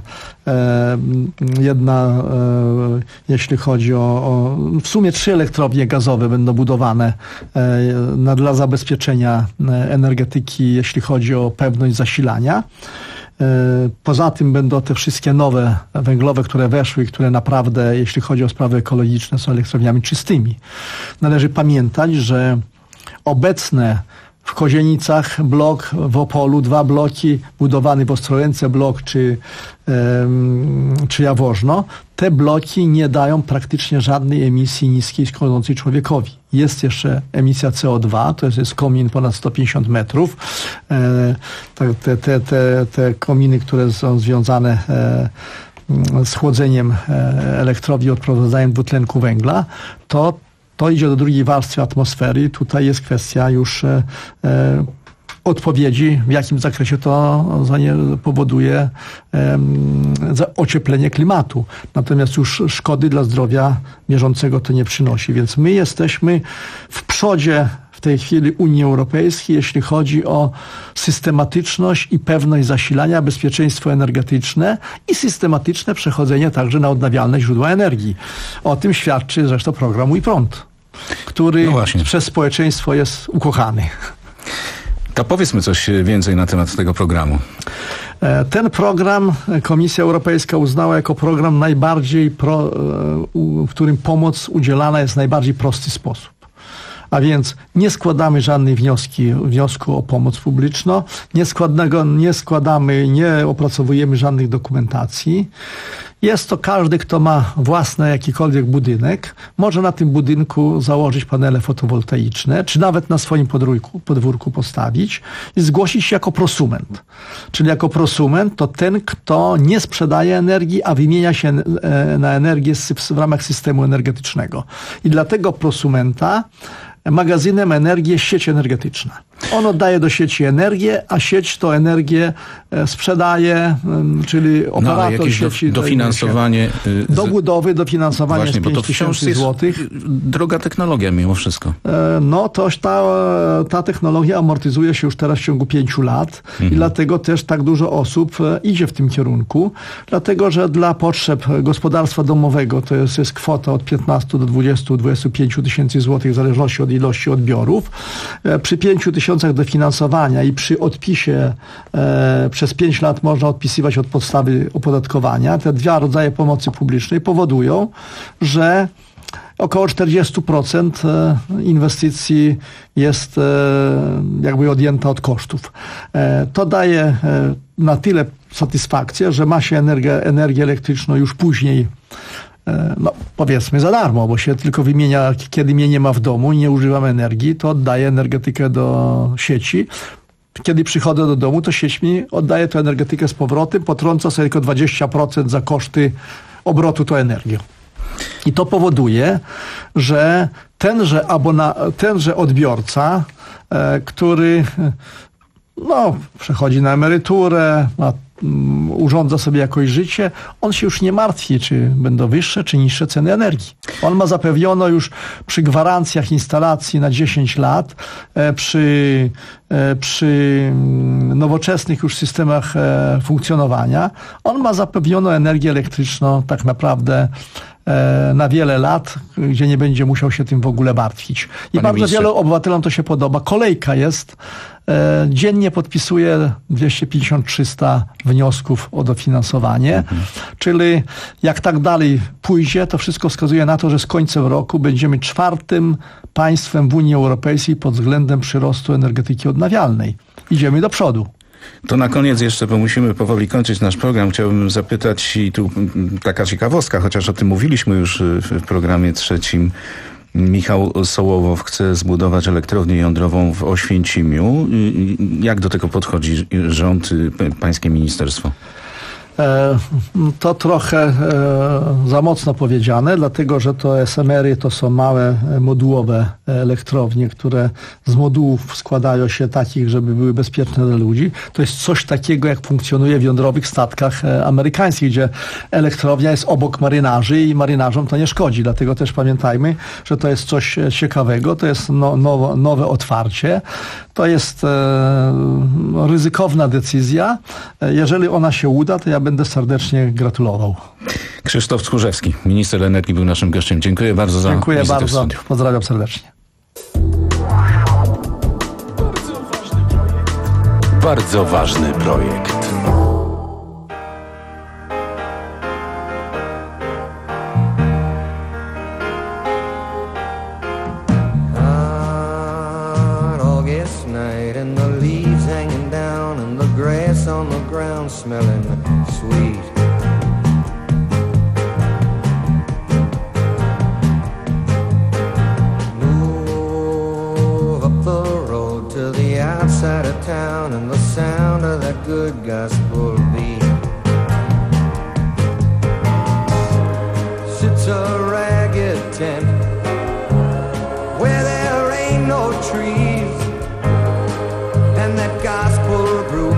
jedna, jeśli chodzi o, o w sumie trzy elektrownie gazowe będą budowane na, dla zabezpieczenia energetyki, jeśli chodzi o pewność zasilania. Poza tym będą te wszystkie nowe węglowe, które weszły, które naprawdę, jeśli chodzi o sprawy ekologiczne, są elektrowniami czystymi. Należy pamiętać, że obecne w Kozienicach blok, w Opolu dwa bloki, budowany w Ostrołęce blok czy, um, czy Jaworzno, te bloki nie dają praktycznie żadnej emisji niskiej szkodzącej człowiekowi. Jest jeszcze emisja C O dwa, to jest, jest komin ponad sto pięćdziesiąt metrów. E, te, te, te, te kominy, które są związane e, z chłodzeniem elektrowni, odprowadzaniem dwutlenku węgla, to to idzie do drugiej warstwy atmosfery. Tutaj jest kwestia już e, e, odpowiedzi, w jakim zakresie to powoduje e, ocieplenie klimatu. Natomiast już szkody dla zdrowia bieżącego to nie przynosi. Więc my jesteśmy w przodzie w tej chwili Unii Europejskiej, jeśli chodzi o systematyczność i pewność zasilania, bezpieczeństwo energetyczne i systematyczne przechodzenie także na odnawialne źródła energii. O tym świadczy zresztą program Mój Prąd, który no przez społeczeństwo jest ukochany. To powiedzmy coś więcej na temat tego programu. Ten program Komisja Europejska uznała jako program najbardziej, pro, w którym pomoc udzielana jest w najbardziej prosty sposób. A więc nie składamy żadnej wnioski, wniosku o pomoc publiczną, nie, składnego, nie składamy, nie opracowujemy żadnych dokumentacji. Jest to każdy, kto ma własny jakikolwiek budynek, może na tym budynku założyć panele fotowoltaiczne, czy nawet na swoim podwórku, podwórku postawić i zgłosić się jako prosument. Czyli jako prosument to ten, kto nie sprzedaje energii, a wymienia się na energię w ramach systemu energetycznego. I dlatego prosumenta magazynem energii jest sieć energetyczna. On oddaje do sieci energię, a sieć to energię sprzedaje, czyli operator no, sieci. Do, dofinansowanie. Do budowy, dofinansowanie Właśnie, z pięć tysięcy złotych. Droga technologia mimo wszystko. No toż ta, ta technologia amortyzuje się już teraz w ciągu pięciu lat mhm. i dlatego też tak dużo osób idzie w tym kierunku. Dlatego, że dla potrzeb gospodarstwa domowego to jest, jest kwota od piętnastu do dwudziestu, dwudziestu pięciu tysięcy złotych w zależności od ilości odbiorów. Przy pięciu tysiącach dofinansowania i przy odpisie e, przez pięć lat można odpisywać od podstawy opodatkowania. Te dwa rodzaje pomocy publicznej powodują, że około czterdzieści procent inwestycji jest e, jakby odjęta od kosztów. E, to daje e, na tyle satysfakcję, że ma się energię, energię elektryczną już później no powiedzmy za darmo, bo się tylko wymienia, kiedy mnie nie ma w domu i nie używam energii, to oddaję energetykę do sieci. Kiedy przychodzę do domu, to sieć mi oddaje tę energetykę z powrotem, potrąca sobie tylko dwadzieścia procent za koszty obrotu tą energią. I to powoduje, że tenże, abona, tenże odbiorca, e, który no, przechodzi na emeryturę, ma um, urządza sobie jakoś życie, on się już nie martwi, czy będą wyższe, czy niższe ceny energii. On ma zapewniono już przy gwarancjach instalacji na dziesięć lat, e, przy, e, przy nowoczesnych już systemach e, funkcjonowania, on ma zapewnioną energię elektryczną tak naprawdę na wiele lat, gdzie nie będzie musiał się tym w ogóle martwić. I Panie bardzo ministrze. wielu obywatelom to się podoba. Kolejka jest. E, dziennie podpisuje dwieście pięćdziesiąt do trzysta wniosków o dofinansowanie. Mhm. Czyli jak tak dalej pójdzie, to wszystko wskazuje na to, że z końcem roku będziemy czwartym państwem w Unii Europejskiej pod względem przyrostu energetyki odnawialnej. Idziemy do przodu. To na koniec jeszcze, bo musimy powoli kończyć nasz program, chciałbym zapytać, i tu taka ciekawostka, chociaż o tym mówiliśmy już w programie trzecim. Michał Sołowow chce zbudować elektrownię jądrową w Oświęcimiu. Jak do tego podchodzi rząd, pańskie ministerstwo? To trochę za mocno powiedziane, dlatego że to S M R-y to są małe modułowe elektrownie, które z modułów składają się takich, żeby były bezpieczne dla ludzi. To jest coś takiego, jak funkcjonuje w jądrowych statkach amerykańskich, gdzie elektrownia jest obok marynarzy i marynarzom to nie szkodzi. Dlatego też pamiętajmy, że to jest coś ciekawego, to jest no, nowo, nowe otwarcie. To jest e, ryzykowna decyzja. Jeżeli ona się uda, to ja będę serdecznie gratulował. Krzysztof Tchórzewski, minister energii, był naszym gościem. Dziękuję bardzo za Dziękuję wizytę bardzo. w studiu. Pozdrawiam serdecznie. Bardzo ważny projekt. Smelling sweet. Move up the road to the outside of town and the sound of that good gospel beat. Sits a ragged tent where there ain't no trees, and that gospel group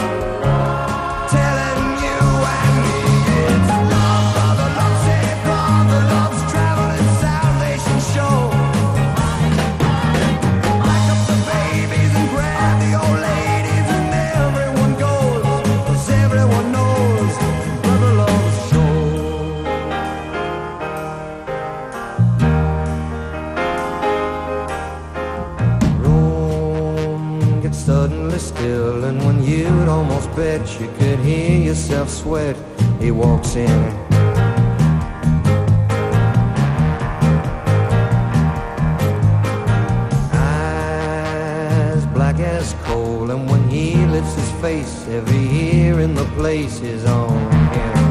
still, and when you'd almost bet you could hear yourself sweat, he walks in. Eyes black as coal, and when he lifts his face, every ear in the place is on him.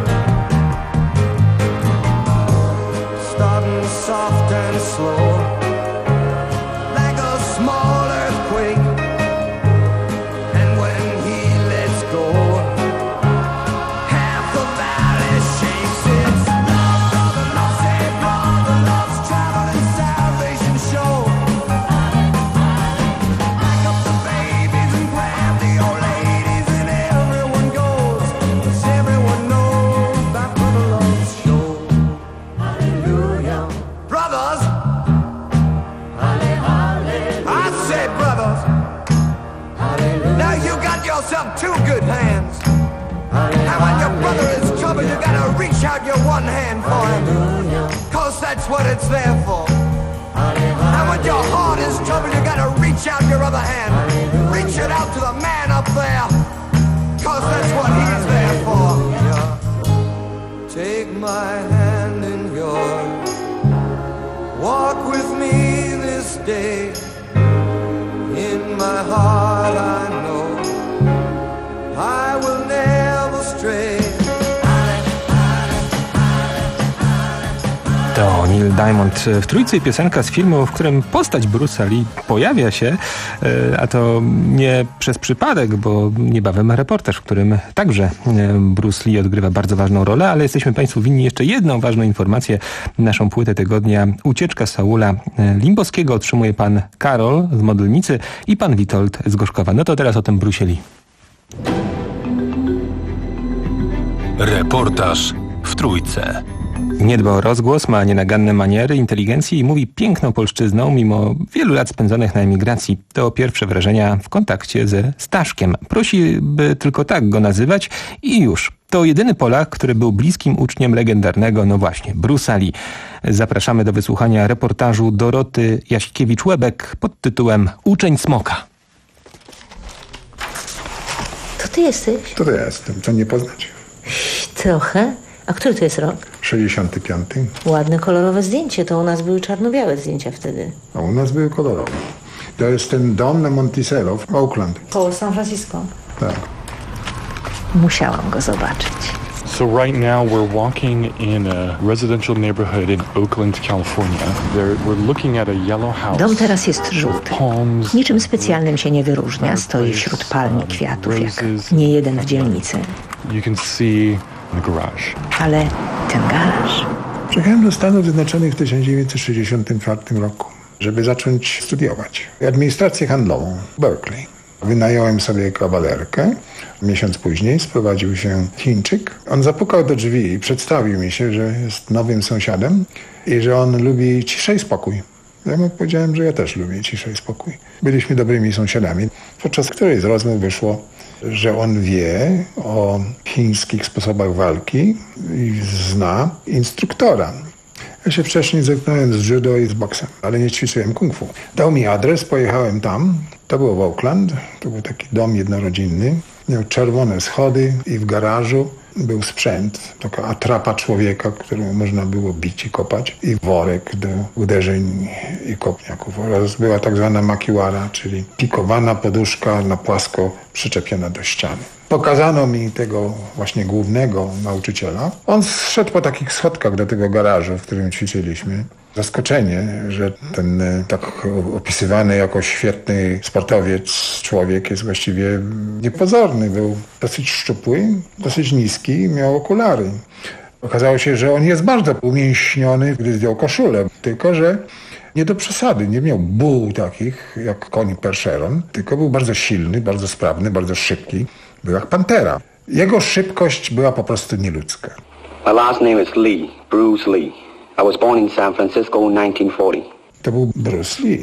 Starting soft and slow, like a small earthquake. Two good hands. And when your brother is trouble, you gotta reach out your one hand for him, cause that's what it's there for. And when your heart is trouble, you gotta reach out your other hand. Reach it out to the man up there, cause that's what he's there for. Take my hand in yours, walk with me this day. In my heart I know I will never stray. To Neil Diamond w trójce i piosenka z filmu, w którym postać Bruce'a Lee pojawia się, a to nie przez przypadek, bo niebawem reportaż, w którym także Bruce Lee odgrywa bardzo ważną rolę, ale jesteśmy Państwu winni jeszcze jedną ważną informację. Naszą płytę tygodnia Ucieczka z Saula Limbowskiego otrzymuje pan Karol z Modlnicy i pan Witold z Gorzkowa. No to teraz o tym Bruce'ie Lee. Reportaż w Trójce. Nie dba o rozgłos, ma nienaganne maniery, inteligencję i mówi piękną polszczyzną mimo wielu lat spędzonych na emigracji. To pierwsze wrażenia w kontakcie ze Staszkiem. Prosi, by tylko tak go nazywać i już. To jedyny Polak, który był bliskim uczniem legendarnego, no właśnie, Bruce'a Lee. Zapraszamy do wysłuchania reportażu Doroty Jaśkiewicz-Łebek pod tytułem Uczeń Smoka. To ty jesteś? To ja jestem, co nie poznać. Trochę. A który to jest rok? sześćdziesiąty piąty. Ładne, kolorowe zdjęcie. To u nas były czarno-białe zdjęcia wtedy. A u nas były kolorowe. To jest ten dom na Monticello w Oakland. Koło San Francisco. Tak. Musiałam go zobaczyć. So right now we're walking in a residential neighborhood in Oakland, California. There, we're looking at a yellow house. Dom teraz jest żółty. Niczym specjalnym się nie wyróżnia. Stoi wśród palm i kwiatów, jak nie jeden w dzielnicy. You can see the garage. Ale ten garaż... Przyjechałem do Stanów Zjednoczonych w tysiąc dziewięćset sześćdziesiątym czwartym roku, żeby zacząć studiować administrację handlową w Berkeley. Wynająłem sobie kawalerkę. Miesiąc później sprowadził się Chińczyk. On zapukał do drzwi i przedstawił mi się, że jest nowym sąsiadem i że on lubi ciszę i spokój. Ja mu powiedziałem, że ja też lubię ciszę i spokój. Byliśmy dobrymi sąsiadami, podczas której z rozmów wyszło, że on wie o chińskich sposobach walki i zna instruktora. Ja się wcześniej zetknąłem z judo i z boksem, ale nie ćwiczyłem kung fu. Dał mi adres, pojechałem tam. To było w Oakland, to był taki dom jednorodzinny. Miał czerwone schody i w garażu był sprzęt, taka atrapa człowieka, którą można było bić i kopać, i worek do uderzeń i kopniaków. Oraz była tak zwana makiwara, czyli pikowana poduszka na płasko przyczepiona do ściany. Pokazano mi tego właśnie głównego nauczyciela. On zszedł po takich schodkach do tego garażu, w którym ćwiczyliśmy. Zaskoczenie, że ten tak opisywany jako świetny sportowiec człowiek jest właściwie niepozorny. Był dosyć szczupły, dosyć niski, miał okulary. Okazało się, że on jest bardzo umięśniony, gdy zdjął koszulę. Tylko że nie do przesady, nie miał buł takich jak koń Percheron, tylko był bardzo silny, bardzo sprawny, bardzo szybki. Był jak pantera. Jego szybkość była po prostu nieludzka. My last name is Lee, Bruce Lee. I was born in San Francisco in nineteen forty. To był Bruce Lee.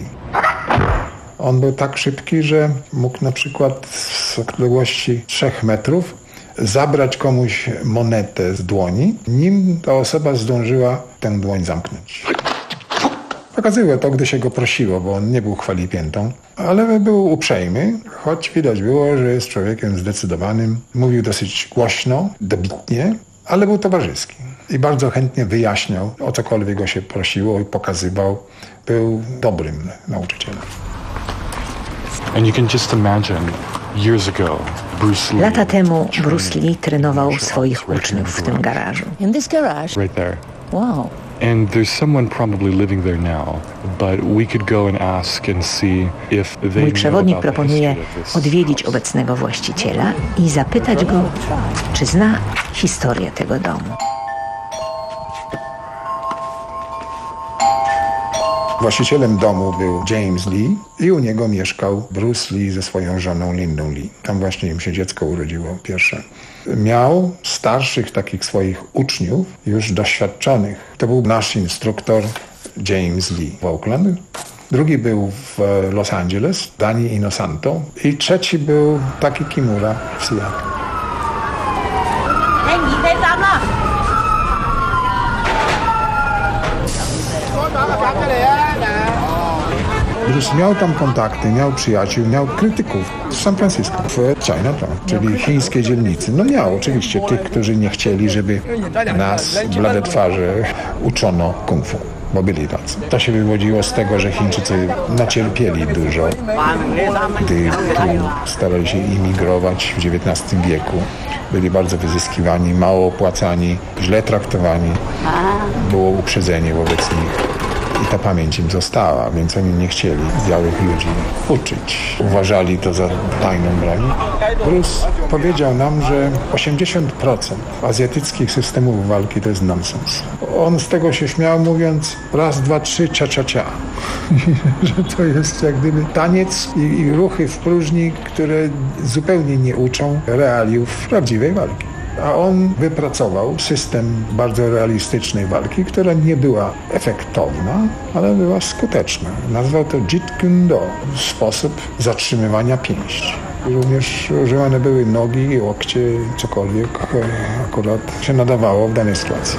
On był tak szybki, że mógł na przykład z odległości trzech metrów zabrać komuś monetę z dłoni, nim ta osoba zdążyła tę dłoń zamknąć. Pokazywał to, gdy się go prosiło, bo on nie był chwalipiętą, ale był uprzejmy, choć widać było, że jest człowiekiem zdecydowanym. Mówił dosyć głośno, dobitnie, ale był towarzyski. I bardzo chętnie wyjaśniał, o cokolwiek go się prosiło i pokazywał. Był dobrym nauczycielem. And you can just imagine, years ago, Bruce Lee, Lata temu Bruce Lee trenował swoich uczniów w tym garażu. In this garage? Right there. Wow. And there's someone probably living there now, but we could go and ask and see if they Mój przewodnik know about proponuje the history of this. odwiedzić obecnego właściciela i zapytać go, czy zna historię tego domu. Właścicielem domu był James Lee i u niego mieszkał Bruce Lee ze swoją żoną Lindą Lee. Tam właśnie im się dziecko urodziło pierwsze. Miał starszych takich swoich uczniów, już doświadczonych. To był nasz instruktor James Lee w Oakland. Drugi był w Los Angeles, Dani Inosanto. I trzeci był taki Kimura w Seattle. Bruce miał tam kontakty, miał przyjaciół, miał krytyków z San Francisco, w Chinatown, czyli chińskiej dzielnicy. No miał oczywiście tych, którzy nie chcieli, żeby nas, blade twarze, uczono kung fu. Bo byli tacy. To się wywodziło z tego, że Chińczycy nacierpieli dużo, gdy tu starali się imigrować w dziewiętnastym wieku. Byli bardzo wyzyskiwani, mało opłacani, źle traktowani. Było uprzedzenie wobec nich. I ta pamięć im została, więc oni nie chcieli białych ludzi uczyć. Uważali to za tajną broń. Bruce powiedział nam, że osiemdziesiąt procent azjatyckich systemów walki to jest nonsens. On z tego się śmiał, mówiąc raz, dwa, trzy, cia, cia, cia. Że to jest jak gdyby taniec i, i ruchy w próżni, które zupełnie nie uczą realiów prawdziwej walki. A on wypracował system bardzo realistycznej walki, która nie była efektowna, ale była skuteczna. Nazwał to Jeet Kune Do, sposób zatrzymywania pięści. Również używane były nogi, łokcie, cokolwiek akurat się nadawało w danej sytuacji.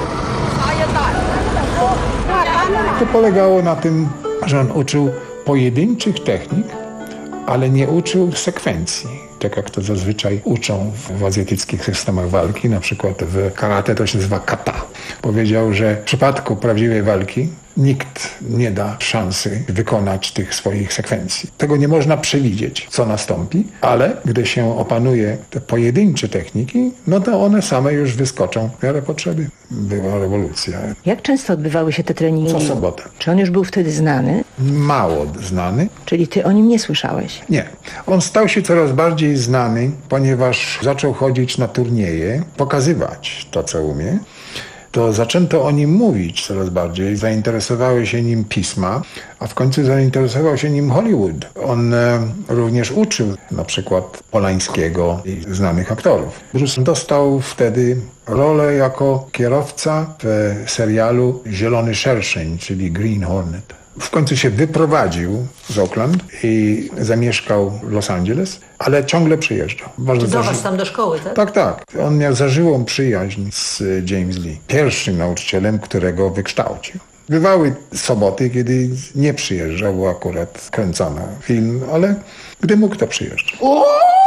To polegało na tym, że on uczył pojedynczych technik, ale nie uczył sekwencji, tak jak to zazwyczaj uczą w azjatyckich systemach walki, na przykład w karate to się nazywa kata. Powiedział, że w przypadku prawdziwej walki nikt nie da szansy wykonać tych swoich sekwencji. Tego nie można przewidzieć, co nastąpi, ale gdy się opanuje te pojedyncze techniki, no to one same już wyskoczą w miarę potrzeby. Była rewolucja. Jak często odbywały się te treningi? Co sobotę. Czy on już był wtedy znany? Mało znany. Czyli ty o nim nie słyszałeś? Nie. On stał się coraz bardziej znany, ponieważ zaczął chodzić na turnieje, pokazywać to, co umie. To zaczęto o nim mówić coraz bardziej. Zainteresowały się nim pisma, a w końcu zainteresował się nim Hollywood. On e, również uczył na przykład Polańskiego i znanych aktorów. Bruce dostał wtedy rolę jako kierowca w serialu Zielony Szerszeń, czyli Green Hornet. W końcu się wyprowadził z Oakland i zamieszkał w Los Angeles, ale ciągle przyjeżdżał. Czy do was tam do szkoły, tak? Tak, tak. On miał zażyłą przyjaźń z James Lee, pierwszym nauczycielem, którego wykształcił. Bywały soboty, kiedy nie przyjeżdżał, bo akurat kręcono film, ale gdy mógł, to przyjeżdżał.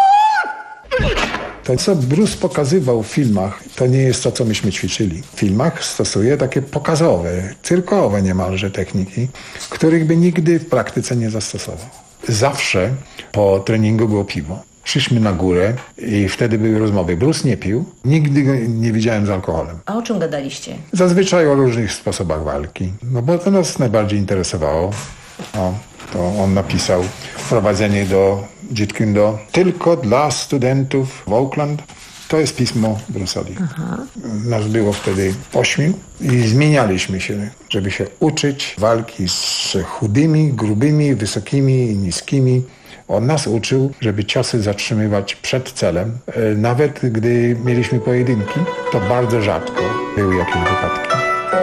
To, co Bruce pokazywał w filmach, to nie jest to, co myśmy ćwiczyli. W filmach stosuje takie pokazowe, cyrkowe niemalże techniki, których by nigdy w praktyce nie zastosował. Zawsze po treningu było piwo. Szliśmy na górę i wtedy były rozmowy. Bruce nie pił, nigdy go nie widziałem z alkoholem. A o czym gadaliście? Zazwyczaj o różnych sposobach walki, no bo to nas najbardziej interesowało. O, to on napisał wprowadzenie do Jeet Kune Do tylko dla studentów w Oakland. To jest pismo Bruce'a Lee. Nas było wtedy ośmiu i zmienialiśmy się, żeby się uczyć walki z chudymi, grubymi, wysokimi i niskimi. On nas uczył, żeby ciosy zatrzymywać przed celem. Nawet gdy mieliśmy pojedynki, to bardzo rzadko były jakieś wypadki.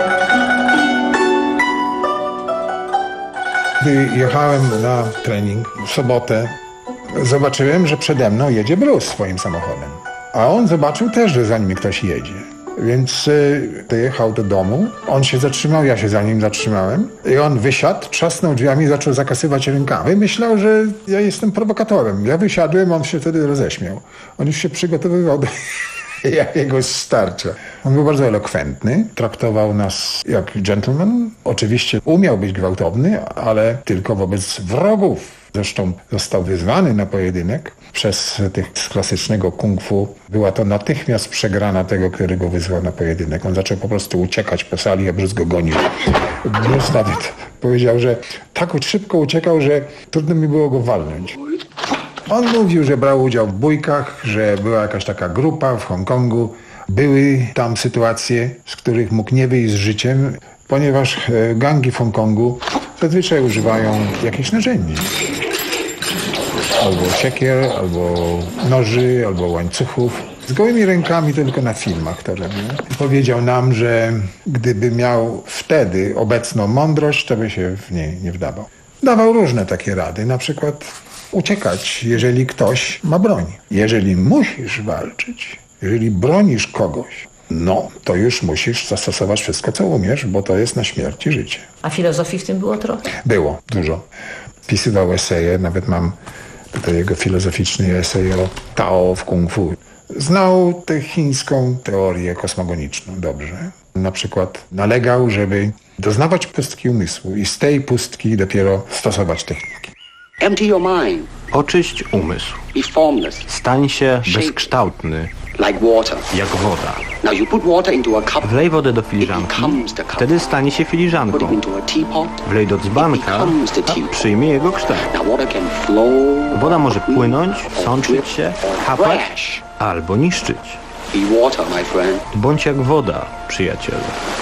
Gdy jechałem na trening w sobotę, zobaczyłem, że przede mną jedzie Bruce swoim samochodem. A on zobaczył też, że za nim ktoś jedzie. Więc y, dojechał do domu, on się zatrzymał, ja się za nim zatrzymałem i on wysiadł, trzasnął drzwiami i zaczął zakasywać rękawy. Myślał, że ja jestem prowokatorem. Ja wysiadłem, on się wtedy roześmiał. On już się przygotowywał do jakiegoś starcia. On był bardzo elokwentny, traktował nas jak gentleman. Oczywiście umiał być gwałtowny, ale tylko wobec wrogów. Zresztą został wyzwany na pojedynek przez tych z klasycznego kung fu. Była to natychmiast przegrana tego, który go wyzwał na pojedynek. On zaczął po prostu uciekać po sali, a Bruce go gonił. Bruce nawet powiedział, że tak szybko uciekał, że trudno mi było go walnąć. On mówił, że brał udział w bójkach, że była jakaś taka grupa w Hongkongu. Były tam sytuacje, z których mógł nie wyjść z życiem, ponieważ gangi w Hongkongu zazwyczaj używają jakichś narzędzi. Albo siekier, albo noży, albo łańcuchów. Z gołymi rękami tylko na filmach to robił. Powiedział nam, że gdyby miał wtedy obecną mądrość, to by się w niej nie wdawał. Dawał różne takie rady, na przykład uciekać, jeżeli ktoś ma broń. Jeżeli musisz walczyć, jeżeli bronisz kogoś, no to już musisz zastosować wszystko, co umiesz, bo to jest na śmierć i życie. A filozofii w tym było trochę? Było, dużo. Pisywał eseje, nawet mam tutaj jego filozoficzny esej o Tao w kung fu. Znał tę chińską teorię kosmogoniczną dobrze. Na przykład nalegał, żeby doznawać pustki umysłu i z tej pustki dopiero stosować techniki. Empty your mind. Oczyść umysł. Be formless. Stań się bezkształtny. Like water. Jak woda. Now you put water into a cup. Wlej wodę do filiżanki, wtedy stanie się filiżanką. Put it into a teapot. Wlej do dzbanka, a przyjmie jego kształt. Now water can flow. Woda może płynąć, sączyć się, chapać albo niszczyć. Be water, my friend. Bądź jak woda, przyjacielu.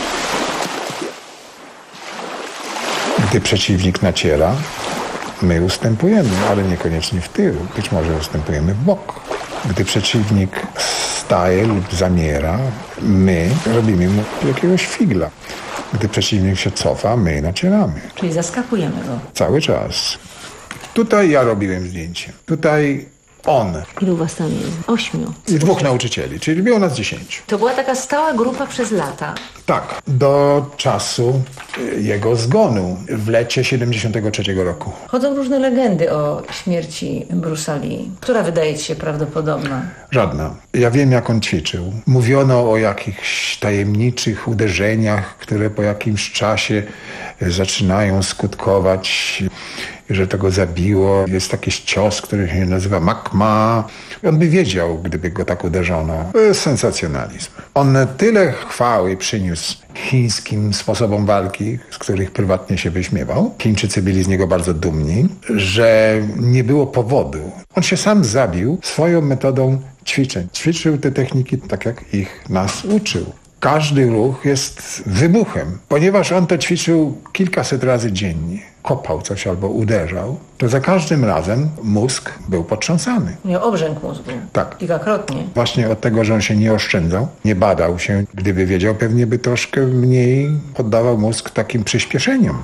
Gdy przeciwnik naciera, my ustępujemy, ale niekoniecznie w tył. Być może ustępujemy w bok. Gdy przeciwnik staje lub zamiera, my robimy mu jakiegoś figla. Gdy przeciwnik się cofa, my nacieramy. Czyli zaskakujemy go. Cały czas. Tutaj ja robiłem zdjęcie. Tutaj on. Ilu was tam jest? Ośmiu. I dwóch nauczycieli, czyli było nas dziesięciu. To była taka stała grupa przez lata. Tak, do czasu jego zgonu w lecie siedemdziesiątego trzeciego roku. Chodzą różne legendy o śmierci Bruce'a Lee. Która wydaje ci się prawdopodobna? Żadna. Ja wiem, jak on ćwiczył. Mówiono o jakichś tajemniczych uderzeniach, które po jakimś czasie zaczynają skutkować, że to go zabiło. Jest jakiś cios, który się nazywa Makma. On by wiedział, gdyby go tak uderzono. To jest sensacjonalizm. On tyle chwały przyniósł chińskim sposobom walki, z których prywatnie się wyśmiewał. Chińczycy byli z niego bardzo dumni, że nie było powodu. On się sam zabił swoją metodą ćwiczeń. Ćwiczył te techniki tak, jak ich nas uczył. Każdy ruch jest wybuchem. Ponieważ on to ćwiczył kilkaset razy dziennie, kopał coś albo uderzał, to za każdym razem mózg był potrząsany. Miał obrzęk mózgu. Tak. Kilkakrotnie. Właśnie od tego, że on się nie oszczędzał, nie badał się. Gdyby wiedział, pewnie by troszkę mniej poddawał mózg takim przyspieszeniom.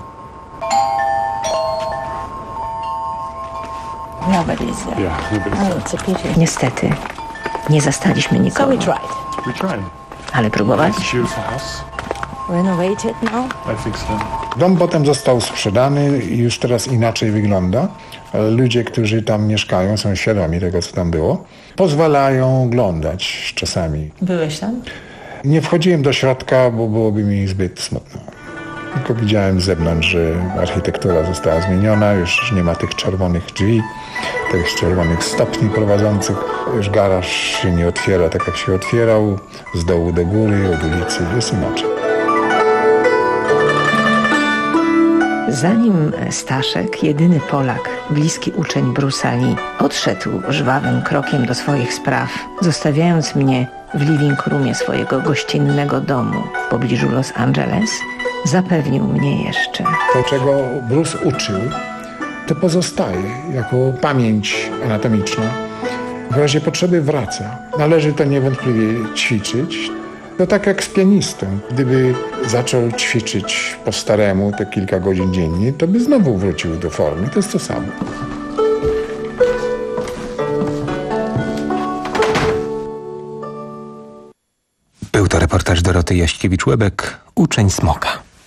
Nawet jest. Niestety, nie zastaliśmy nikogo. We tried. Ale próbować? Renovated now? I think so. Dom potem został sprzedany i już teraz inaczej wygląda. Ludzie, którzy tam mieszkają, są świadomi tego, co tam było. Pozwalają oglądać czasami. Byłeś tam? Nie wchodziłem do środka, bo byłoby mi zbyt smutno. Tylko widziałem z zewnątrz, że architektura została zmieniona, już nie ma tych czerwonych drzwi, tych czerwonych stopni prowadzących. Już garaż się nie otwiera tak, jak się otwierał, z dołu do góry, od ulicy, jest inaczej. Zanim Staszek, jedyny Polak, bliski uczeń Bruce'a Lee, odszedł żwawym krokiem do swoich spraw, zostawiając mnie w living roomie swojego gościnnego domu w pobliżu Los Angeles, zapewnił mnie jeszcze. To, czego Bruce uczył, to pozostaje jako pamięć anatomiczna. W razie potrzeby wraca. Należy to niewątpliwie ćwiczyć. To tak jak z pianistą. Gdyby zaczął ćwiczyć po staremu te kilka godzin dziennie, to by znowu wrócił do formy. To jest to samo. Był to reportaż Doroty Jaśkiewicz-Łebek, uczeń Smoka.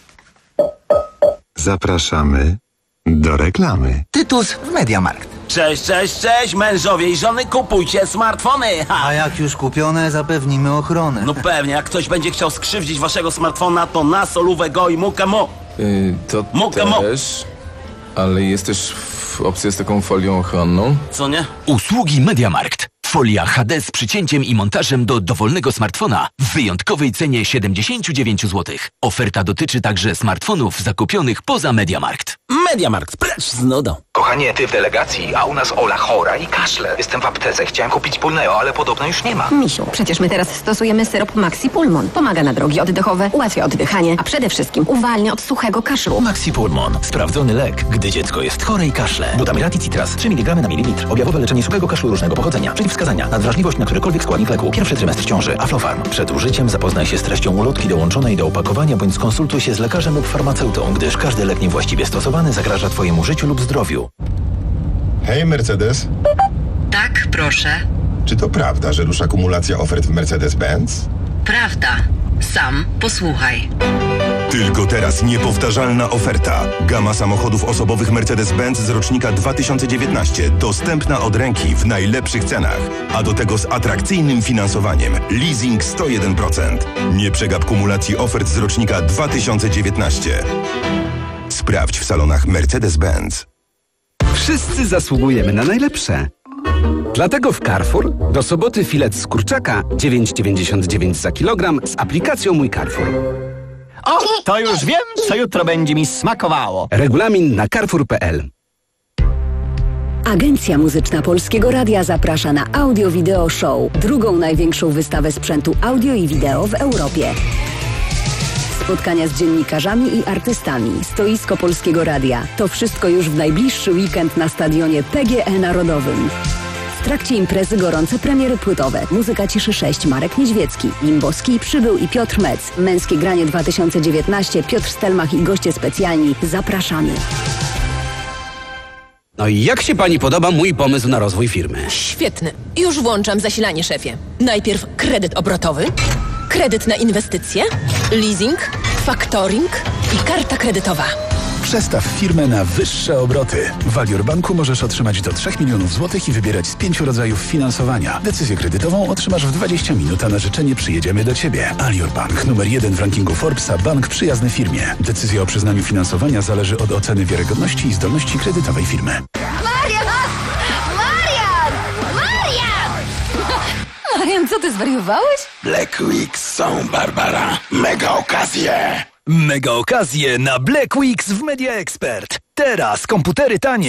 Zapraszamy do reklamy. Tytus w Mediamarkt. Cześć, cześć, cześć, mężowie i żony, kupujcie smartfony! Ha. A jak już kupione, zapewnimy ochronę. No pewnie, jak ktoś będzie chciał skrzywdzić waszego smartfona, to na solówę go i mukę mo. Yy, to mukę też, ale jest też opcja z taką folią ochronną. Co nie? Usługi Mediamarkt. Folia H D z przycięciem i montażem do dowolnego smartfona w wyjątkowej cenie siedemdziesiąt dziewięć złotych. Oferta dotyczy także smartfonów zakupionych poza Mediamarkt. Mediamarkt, precz z nudą. Kochanie, ty w delegacji, a u nas Ola chora i kaszle. Jestem w aptece, chciałem kupić Pulneo, ale podobno już nie ma. Misiu, przecież my teraz stosujemy syrop Maxi Pulmon. Pomaga na drogi oddechowe, ułatwia oddychanie, a przede wszystkim uwalnia od suchego kaszlu. Maxi Pulmon. Sprawdzony lek, gdy dziecko jest chore i kaszle. Butamirat i Citras. trzy miligramy na mililitr. Objawowe leczenie suchego kaszlu różnego pochodzenia. Przeciwwskazania. Nadwrażliwość na którykolwiek składnik leku. Pierwszy trymestr ciąży. Aflofarm. Przed użyciem zapoznaj się z treścią ulotki dołączonej do opakowania bądź skonsultuj się z lekarzem lub farmaceutą, gdyż każdy lek niewłaściwie stosowany zagraża twojemu życiu lub zdrowiu. Hej, Mercedes. Tak, proszę. Czy to prawda, że rusza kumulacja ofert w Mercedes-Benz? Prawda. Sam posłuchaj. Tylko teraz niepowtarzalna oferta. Gama samochodów osobowych Mercedes-Benz z rocznika dwa tysiące dziewiętnaście. Dostępna od ręki w najlepszych cenach. A do tego z atrakcyjnym finansowaniem. Leasing sto jeden procent. Nie przegap kumulacji ofert z rocznika dwa tysiące dziewiętnaście. Sprawdź w salonach Mercedes-Benz. Wszyscy zasługujemy na najlepsze. Dlatego w Carrefour do soboty filet z kurczaka dziewięć dziewięćdziesiąt dziewięć za kilogram z aplikacją Mój Carrefour. O, to już wiem, co jutro będzie mi smakowało. Regulamin na carrefour kropka p l. Agencja Muzyczna Polskiego Radia zaprasza na Audio Video Show, drugą największą wystawę sprzętu audio i wideo w Europie. Spotkania z dziennikarzami i artystami, stoisko Polskiego Radia. To wszystko już w najbliższy weekend na stadionie P G E Narodowym. W trakcie imprezy gorące premiery płytowe. Muzyka Ciszy sześć, Marek Niedźwiecki, Limboski, Przybył i Piotr Mec. Męskie granie dwa tysiące dziewiętnaście, Piotr Stelmach i goście specjalni. Zapraszamy. No i jak się pani podoba mój pomysł na rozwój firmy? Świetny. Już włączam zasilanie, szefie. Najpierw kredyt obrotowy, kredyt na inwestycje, leasing, faktoring i karta kredytowa. Przestaw firmę na wyższe obroty. W Alior Banku możesz otrzymać do trzech milionów złotych i wybierać z pięciu rodzajów finansowania. Decyzję kredytową otrzymasz w dwadzieścia minut, a na życzenie przyjedziemy do Ciebie. Alior Bank, numer jeden w rankingu Forbesa, bank przyjazny firmie. Decyzja o przyznaniu finansowania zależy od oceny wiarygodności i zdolności kredytowej firmy. Marian! Marian! Marian! Marian, co ty zwariowałeś? Black Weeks są, Barbara. Mega okazje! Mega okazje na Black Weeks w Media Expert. Teraz komputery taniej